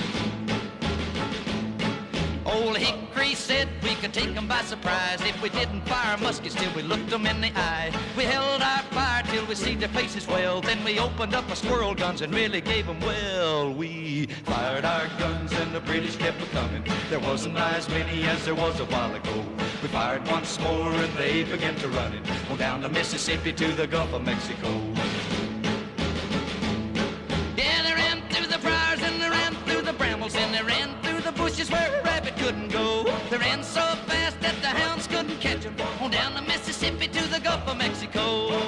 Old Hickory said we could take them by surprise if we didn't fire muskets till we looked them in the eye. We held our fire till we see their faces well. Then we opened up our squirrel guns and really gave them well. We fired our guns and the British kept a-coming. There wasn't as many as there was a while ago. We fired once more and they began to running on down the Mississippi to the Gulf of Mexico. Yeah, they ran through the briars and they ran through the brambles and they ran through the bushes where a rabbit couldn't go. They ran so fast that the hounds couldn't catch them on down the Mississippi to the Gulf of Mexico.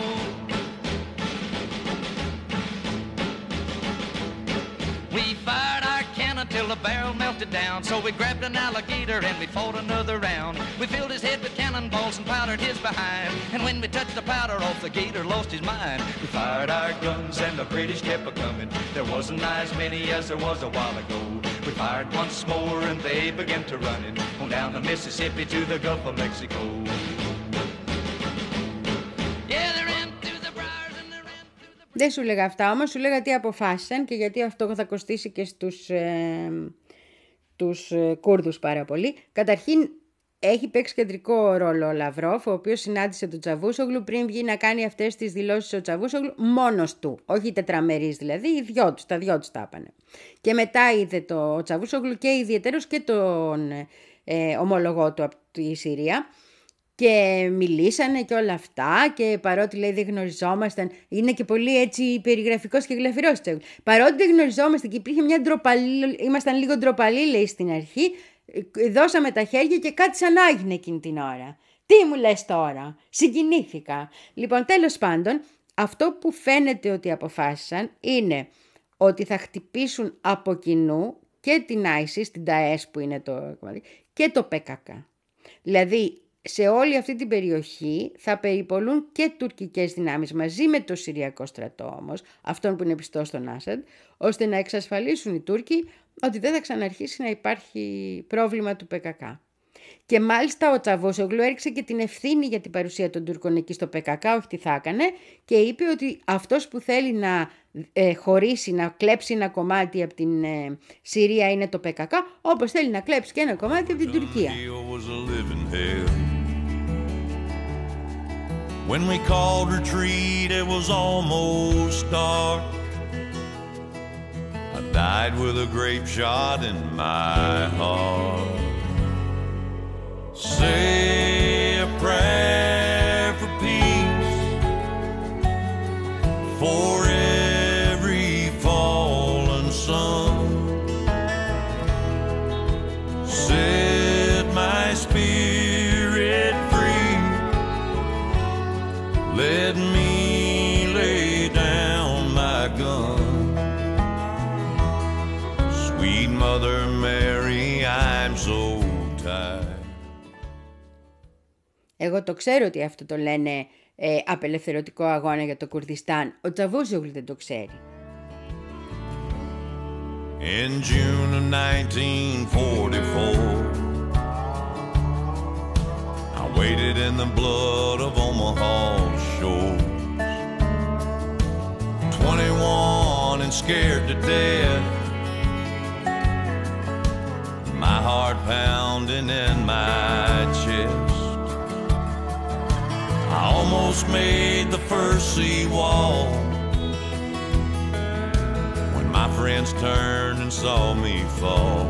We fired our cannon till the barrel melted down. So we grabbed an alligator and we fought another round. We filled his head with cannonballs and powdered his behind. And when we touched the powder off, the gator lost his mind. We fired our guns and the British kept a-coming. There wasn't as many as there was a while ago. We fired once more and they began to running on down the Mississippi to the Gulf of Mexico. Δεν σου λέγα αυτά όμως, σου λέγα τι αποφάσισαν και γιατί αυτό θα κοστίσει και στους ε, τους ε, Κούρδους πάρα πολύ. Καταρχήν έχει παίξει κεντρικό ρόλο ο Λαυρόφ, ο οποίος συνάντησε τον Τσαβούσογλου πριν βγει να κάνει αυτές τις δηλώσεις ο Τσαβούσογλου μόνος του, όχι τετραμερής δηλαδή, οι δυο τους, τα δυο τους τα έπανε. Και μετά είδε το Τσαβούσογλου και ιδιαίτερος και τον ε, ομολογό του από τη Συρία, και μιλήσανε και όλα αυτά και παρότι λέει δεν γνωριζόμασταν, είναι και πολύ έτσι περιγραφικός και γλαφυρός. Παρότι δεν γνωριζόμασταν και υπήρχε μια ντροπαλή, ήμασταν λίγο ντροπαλοί λέει στην αρχή, δώσαμε τα χέρια και κάτι σαν άγινε εκείνη την ώρα. Τι μου λες τώρα, συγκινήθηκα. Λοιπόν, τέλος πάντων, αυτό που φαίνεται ότι αποφάσισαν είναι ότι θα χτυπήσουν από κοινού και την άισις, την ΤΑΕΣ που είναι το και το ΠΚΚ. Δηλαδή, σε όλη αυτή την περιοχή θα περιπολούν και τουρκικές δυνάμεις μαζί με το Συριακό στρατό όμως, αυτόν που είναι πιστός στον Άσαντ, ώστε να εξασφαλίσουν οι Τούρκοι ότι δεν θα ξαναρχίσει να υπάρχει πρόβλημα του ΠΚΚ. Και μάλιστα ο Τσαβούσογλου έριξε και την ευθύνη για την παρουσία των Τούρκων εκεί στο ΠΚΚ, όχι τι θα έκανε, και είπε ότι αυτός που θέλει να ε, χωρίσει, να κλέψει ένα κομμάτι από την ε, Συρία είναι το ΠΚΚ, όπως θέλει να κλέψει και ένα κομμάτι από την Τουρκία. When we called retreat, it was almost dark. I died with a grape shot in my heart. Say a prayer for peace, for every fallen son. Set my spirit free. Let me lay down my gun. Sweet Mother Mary, I'm so tired. Εγώ το ξέρω ότι αυτό το λένε ε, απελευθερωτικό αγώνα για το Κουρδιστάν. Ο Τσαβούσογλου δεν το ξέρει. In June of nineteen forty-four, I waded in the blood of Omaha's shores. Twenty-one and scared to death, my heart pounding in my chest. I almost made the first seawall when my friends turned and saw me fall.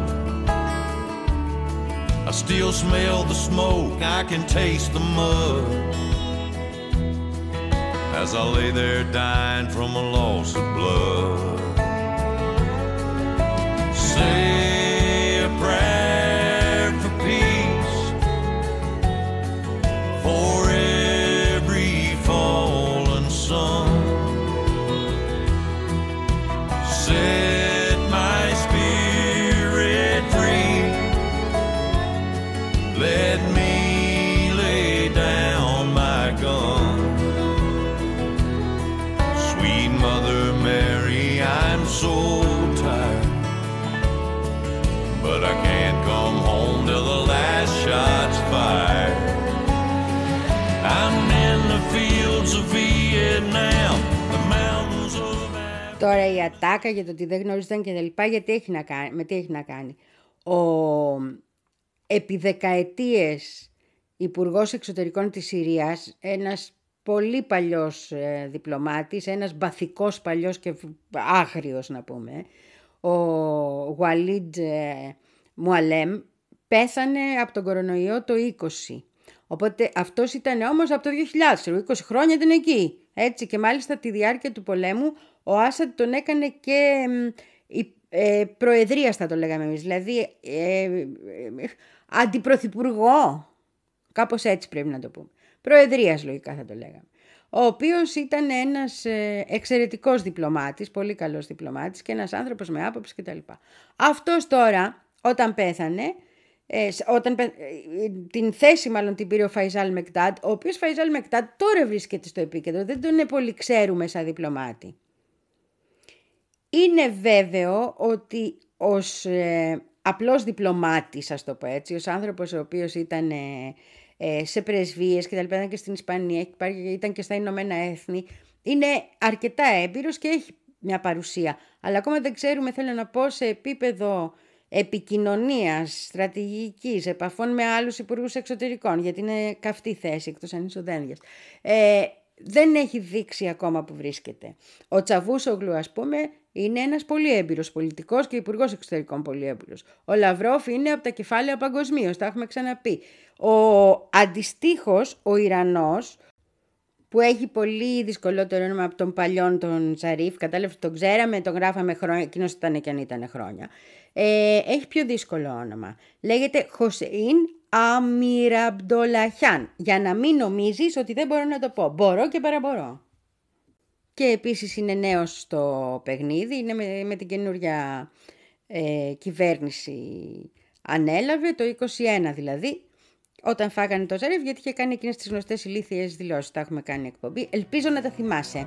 I still smell the smoke, I can taste the mud as I lay there dying from a loss of blood. Say a prayer for peace, for every fallen son. Set my spirit free, let me lay down my gun. Sweet Mother Mary, I'm so tired, but I can't come home till the last shot's fired. I'm in the fields of Vietnam, the mountains of... Τώρα η ατάκα για το ότι δεν γνώριζαν και τα λοιπά, γιατί έχει να κάνει, με τι έχει να κάνει. Ο επί δεκαετίες υπουργός εξωτερικών της Συρίας, ένας πολύ παλιός ε, διπλωμάτης, ένας μπαθικός παλιός και άγριος να πούμε, ο Γουαλίντ ε, Μουαλέμ, πέθανε από τον κορονοϊό το είκοσι. Οπότε αυτός ήταν όμως από το δύο χιλιάδες, είκοσι χρόνια ήταν εκεί. Έτσι, και μάλιστα τη διάρκεια του πολέμου ο Άσαντ τον έκανε και ε, προεδρίας, θα το λέγαμε εμείς, δηλαδή ε, ε, αντιπρωθυπουργό, κάπως έτσι πρέπει να το πούμε. Προεδρίας λογικά θα το λέγαμε. Ο οποίος ήταν ένας ε, εξαιρετικός διπλωμάτης, πολύ καλός διπλωμάτης και ένας άνθρωπος με άποψη κτλ. Αυτός τώρα όταν πέθανε, Ε, όταν, ε, την θέση μάλλον την πήρε ο Φαϊζάλ Μεκτάντ, ο οποίος Φαϊζάλ Μεκτάντ τώρα βρίσκεται στο επίκεντρο, δεν τον πολύ ξέρουμε σαν διπλωμάτη. Είναι βέβαιο ότι ως ε, απλός διπλωμάτης, ας το πω έτσι, ως άνθρωπος ο οποίος ήταν ε, ε, σε πρεσβείες και τα λοιπά, ήταν και στην Ισπανία, ήταν και στα Ηνωμένα Έθνη, είναι αρκετά έμπειρος και έχει μια παρουσία. Αλλά ακόμα δεν ξέρουμε, θέλω να πω, σε επίπεδο επικοινωνίας, στρατηγικής, επαφών με άλλους υπουργούς εξωτερικών, γιατί είναι καυτή θέση εκτός αν είσαι ο Δένδιας. Ε, δεν έχει δείξει ακόμα που βρίσκεται. Ο Τσαβούσογλου, ας πούμε, είναι ένας πολύ έμπειρος πολιτικός και υπουργός εξωτερικών πολύ έμπειρος. Ο Λαυρόφ είναι από τα κεφάλαια παγκοσμίως, τα έχουμε ξαναπεί. Ο αντιστοίχος, ο Ιρανός, που έχει πολύ δυσκολότερο όνομα από τον παλιόν τον Ζαρίφ, κατάλαβε, τον ξέραμε, τον γράφαμε χρόνια, εκείνος ήταν και αν ήταν χρόνια. Ε, έχει πιο δύσκολο όνομα. Λέγεται Χοσέιν Αμιραμπντολαχιάν. Για να μην νομίζεις ότι δεν μπορώ να το πω. Μπορώ και παραμπορώ. Και επίσης είναι νέος στο παιχνίδι. Είναι με, με την καινούργια ε, κυβέρνηση ανέλαβε, το είκοσι ένα δηλαδή. Όταν φάγανε το Ζαρίφ, γιατί είχε κάνει εκείνες τις γνωστές ηλίθιες δηλώσεις. Τα έχουμε κάνει εκπομπή. Ελπίζω να τα θυμάσαι.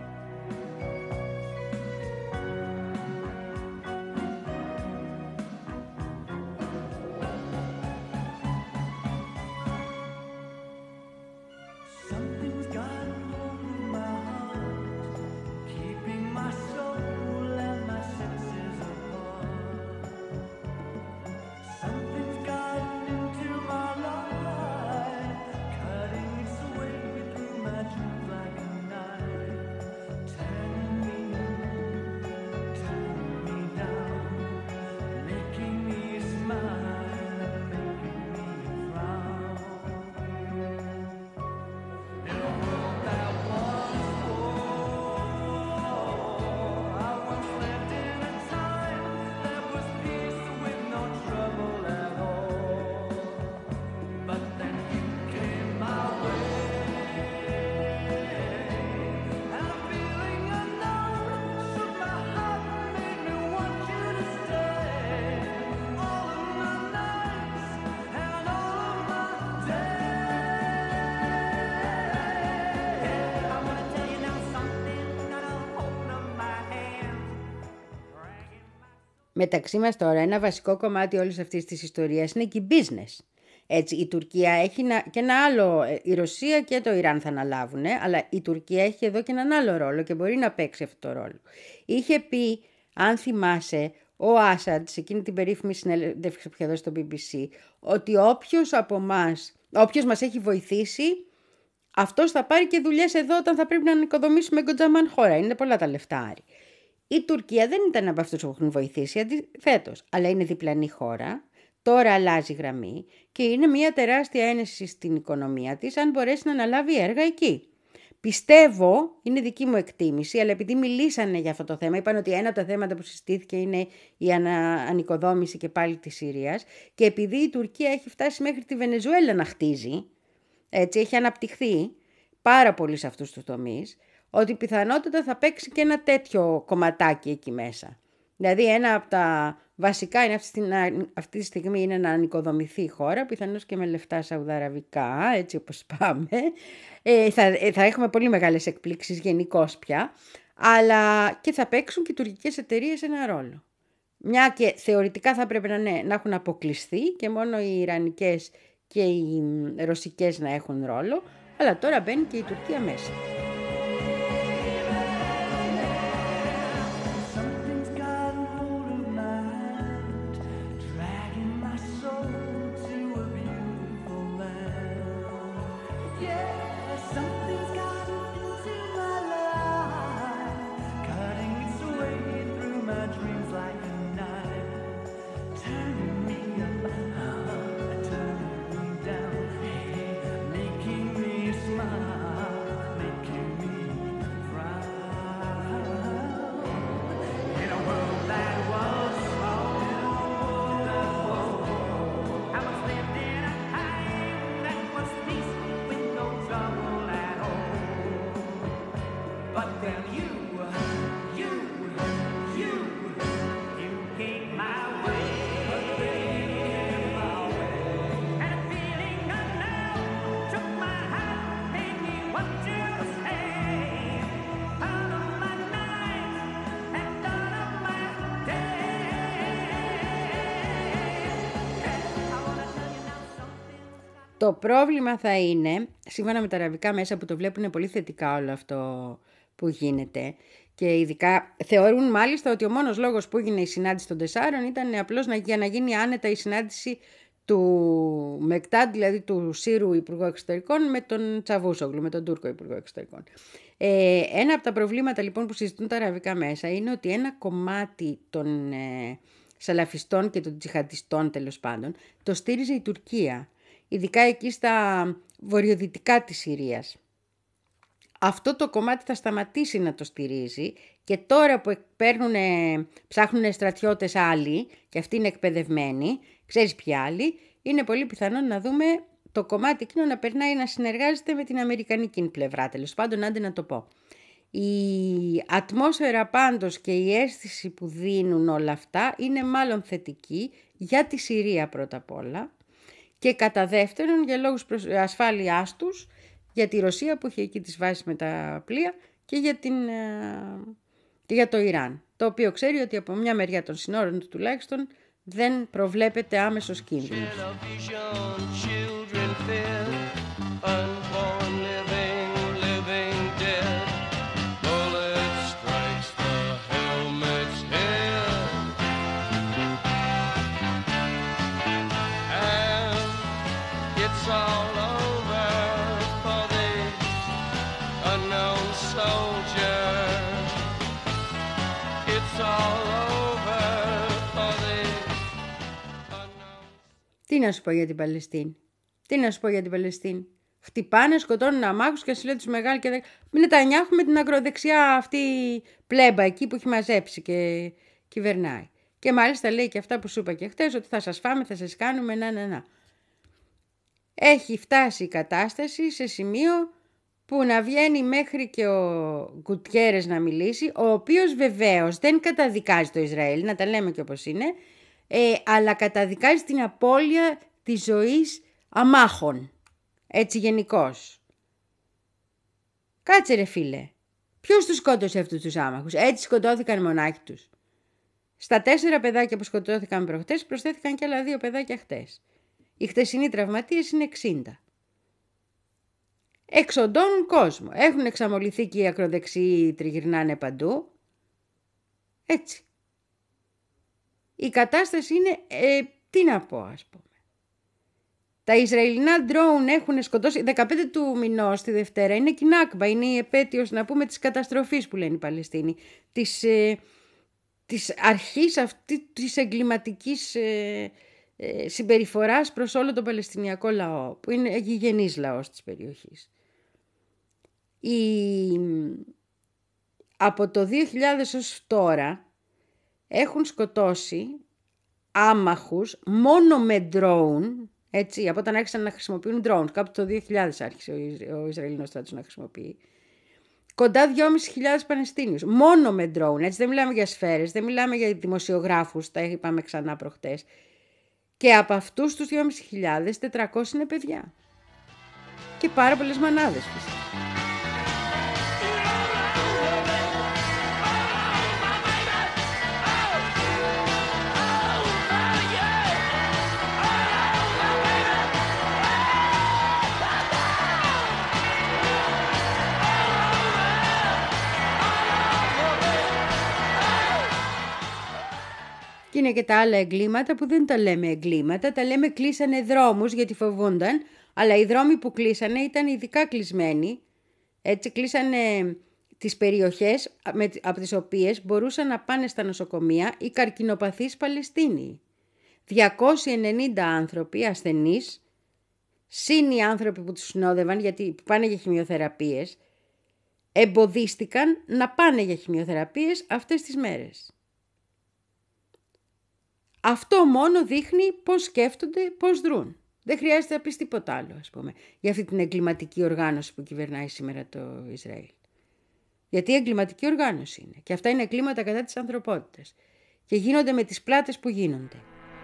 μεταξύ μας τώρα ένα βασικό κομμάτι όλης αυτής της ιστορίας είναι και η business. Έτσι, η Τουρκία έχει και ένα άλλο, η Ρωσία και το Ιράν θα αναλάβουν, αλλά η Τουρκία έχει εδώ και έναν άλλο ρόλο και μπορεί να παίξει αυτό το ρόλο. Είχε πει, αν θυμάσαι, ο Άσαντ σε εκείνη την περίφημη συνέντευξη που είχε δώσει στο μπι μπι σι, ότι όποιος από εμάς, όποιος μας έχει βοηθήσει, αυτός θα πάρει και δουλειές εδώ όταν θα πρέπει να νοικοδομήσουμε Γκοτζαμάν χώρα. Είναι πολλά τα λεφτά. Η Τουρκία δεν ήταν από αυτούς που έχουν βοηθήσει, αντιθέτως, αλλά είναι διπλανή χώρα. Τώρα αλλάζει γραμμή και είναι μια τεράστια ένεση στην οικονομία της αν μπορέσει να αναλάβει έργα εκεί. Πιστεύω, είναι δική μου εκτίμηση, αλλά επειδή μιλήσανε για αυτό το θέμα, είπαν ότι ένα από τα θέματα που συστήθηκε είναι η ανα... ανοικοδόμηση και πάλι της Συρίας, και επειδή η Τουρκία έχει φτάσει μέχρι τη Βενεζουέλα να χτίζει, έτσι έχει αναπτυχθεί πάρα πολύ σε αυτούς τους τομείς, ότι πιθανότατα θα παίξει και ένα τέτοιο κομματάκι εκεί μέσα. Δηλαδή ένα από τα βασικά είναι αυτή, αυτή τη στιγμή είναι να ανοικοδομηθεί η χώρα, πιθανώς και με λεφτά σαουδαραβικά, έτσι όπως πάμε. Ε, θα, ε, θα έχουμε πολύ μεγάλες εκπλήξεις γενικώς πια, αλλά και θα παίξουν και οι τουρκικές εταιρείες ένα ρόλο. Μια και θεωρητικά θα πρέπει να, ναι, να έχουν αποκλειστεί και μόνο οι ιρανικές και οι ρωσικές να έχουν ρόλο, αλλά τώρα μπαίνει και η Τουρκία μέσα. Το πρόβλημα θα είναι, σύμφωνα με τα αραβικά μέσα που το βλέπουν πολύ θετικά όλο αυτό που γίνεται, και ειδικά θεωρούν μάλιστα ότι ο μόνος λόγος που έγινε η συνάντηση των τεσσάρων ήταν απλώς για να γίνει άνετα η συνάντηση του Μεκτάντ, δηλαδή του Σύρου Υπουργού Εξωτερικών, με τον Τσαβούσογλου, με τον Τούρκο Υπουργό Εξωτερικών. Ε, ένα από τα προβλήματα λοιπόν που συζητούν τα αραβικά μέσα είναι ότι ένα κομμάτι των ε, σαλαφιστών και των τζιχαντιστών, τέλος πάντων, το στήριζε η Τουρκία, ειδικά εκεί στα βορειοδυτικά της Συρίας. Αυτό το κομμάτι θα σταματήσει να το στηρίζει και τώρα που παίρνουνε, ψάχνουν στρατιώτες άλλοι και αυτοί είναι εκπαιδευμένοι, ξέρεις ποιοι άλλοι, είναι πολύ πιθανό να δούμε το κομμάτι εκείνο να περνάει να συνεργάζεται με την αμερικανική πλευρά, τέλος πάντων, άντε να το πω. Η ατμόσφαιρα πάντως και η αίσθηση που δίνουν όλα αυτά είναι μάλλον θετική για τη Συρία πρώτα απ' όλα, και κατά δεύτερον για λόγους ασφάλειάς τους, για τη Ρωσία που έχει εκεί τις βάσεις με τα πλοία και για, την, και για το Ιράν, το οποίο ξέρει ότι από μια μεριά των συνόρων του τουλάχιστον δεν προβλέπεται άμεσος κίνδυνος. Τι να σου πω για την Παλαιστίνη. Τι να σου πω για την Παλαιστίνη. Χτυπάνε, σκοτώνουν αμάχους και σου λέει τους μεγάλοι και μην Νετανιάχου με την ακροδεξιά αυτή πλέμπα εκεί που έχει μαζέψει και κυβερνάει. Και μάλιστα λέει και αυτά που σου είπα και χτες, ότι θα σας φάμε, θα σας κάνουμε, να, να, να. Έχει φτάσει η κατάσταση σε σημείο που να βγαίνει μέχρι και ο Γκουτιέρες να μιλήσει, ο οποίος βεβαίως δεν καταδικάζει το Ισραήλ, να τα λέμε και όπως είναι, ε, αλλά καταδικάζει την απώλεια της ζωής αμάχων, έτσι γενικώς. Κάτσε ρε φίλε, ποιος τους σκότωσε αυτούς τους άμαχους, έτσι σκοτώθηκαν μονάχοι τους. Στα τέσσερα παιδάκια που σκοτώθηκαν προχτές προσθέθηκαν και άλλα δύο παιδάκια χτες. Οι χτεσινοί τραυματίες είναι εξήντα. Εξοντώνουν κόσμο. Έχουν εξαμολυθεί και οι ακροδεξιοί τριγυρνάνε παντού. Έτσι. Η κατάσταση είναι, ε, τι να πω ας πούμε. Τα Ισραηλινά ντρόουν έχουν σκοτώσει, δεκαπέντε του μηνός τη Δευτέρα, είναι Κινάκμπα, είναι η επέτειος να πούμε της καταστροφής που λένε οι Παλαιστίνοι. Της, ε, της αρχής αυτή της εγκληματικής ε, ε, συμπεριφοράς προς όλο τον Παλαιστινιακό λαό, που είναι γηγενής λαός της περιοχής. Η... Από το δύο χιλιάδες ως τώρα έχουν σκοτώσει άμαχους μόνο με drone, έτσι, από όταν άρχισαν να χρησιμοποιούν drones, κάπου το δύο χιλιάδες άρχισε ο, ο Ισραηλινός στρατός να χρησιμοποιεί, κοντά δυόμισι χιλιάδες Παλαιστίνιους, μόνο με drone, έτσι, δεν μιλάμε για σφαίρες, δεν μιλάμε για δημοσιογράφους, τα είπαμε ξανά προχτές. Και από αυτούς τους δυόμισι χιλιάδες, τετρακόσια είναι παιδιά. Και πάρα πολλές μανάδες φυσικά. Και είναι και τα άλλα εγκλήματα που δεν τα λέμε εγκλήματα, τα λέμε κλείσανε δρόμους γιατί φοβούνταν, αλλά οι δρόμοι που κλείσανε ήταν ειδικά κλεισμένοι, έτσι κλείσανε τις περιοχές από τις οποίες μπορούσαν να πάνε στα νοσοκομεία οι καρκινοπαθείς Παλαιστίνοι. διακόσιοι ενενήντα άνθρωποι ασθενείς, συν οι άνθρωποι που τους συνόδευαν γιατί πάνε για χημειοθεραπείες, εμποδίστηκαν να πάνε για χημειοθεραπείες αυτές τις μέρες. Αυτό μόνο δείχνει πώς σκέφτονται, πώς δρούν. Δεν χρειάζεται να πεις τίποτα άλλο, ας πούμε, για αυτή την εγκληματική οργάνωση που κυβερνάει σήμερα το Ισραήλ. Γιατί η εγκληματική οργάνωση είναι. Και αυτά είναι εγκλήματα κατά της ανθρωπότητας. Και γίνονται με τις πλάτες που γίνονται.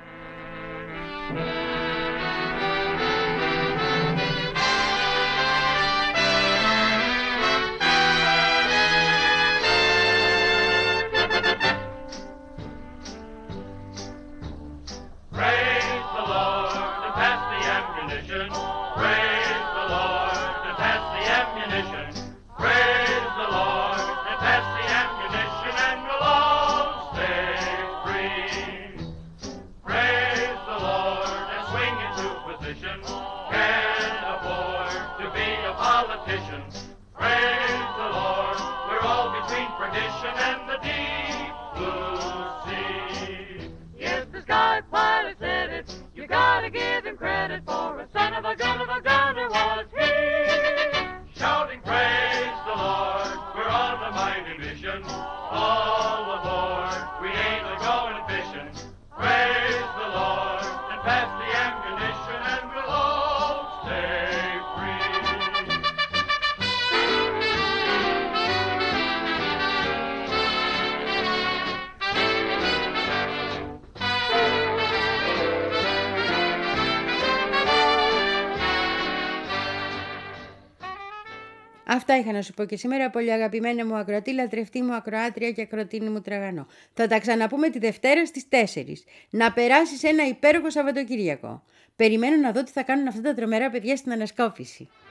Αυτά είχα να σου πω και σήμερα, πολύ αγαπημένη μου ακροατή, λατρευτή μου ακροάτρια και ακροτήνη μου τραγανό. Θα τα ξαναπούμε τη Δευτέρα στις τέσσερις. Να περάσεις ένα υπέροχο Σαββατοκύριακο. Περιμένω να δω τι θα κάνουν αυτά τα τρομερά παιδιά στην ανασκόπηση.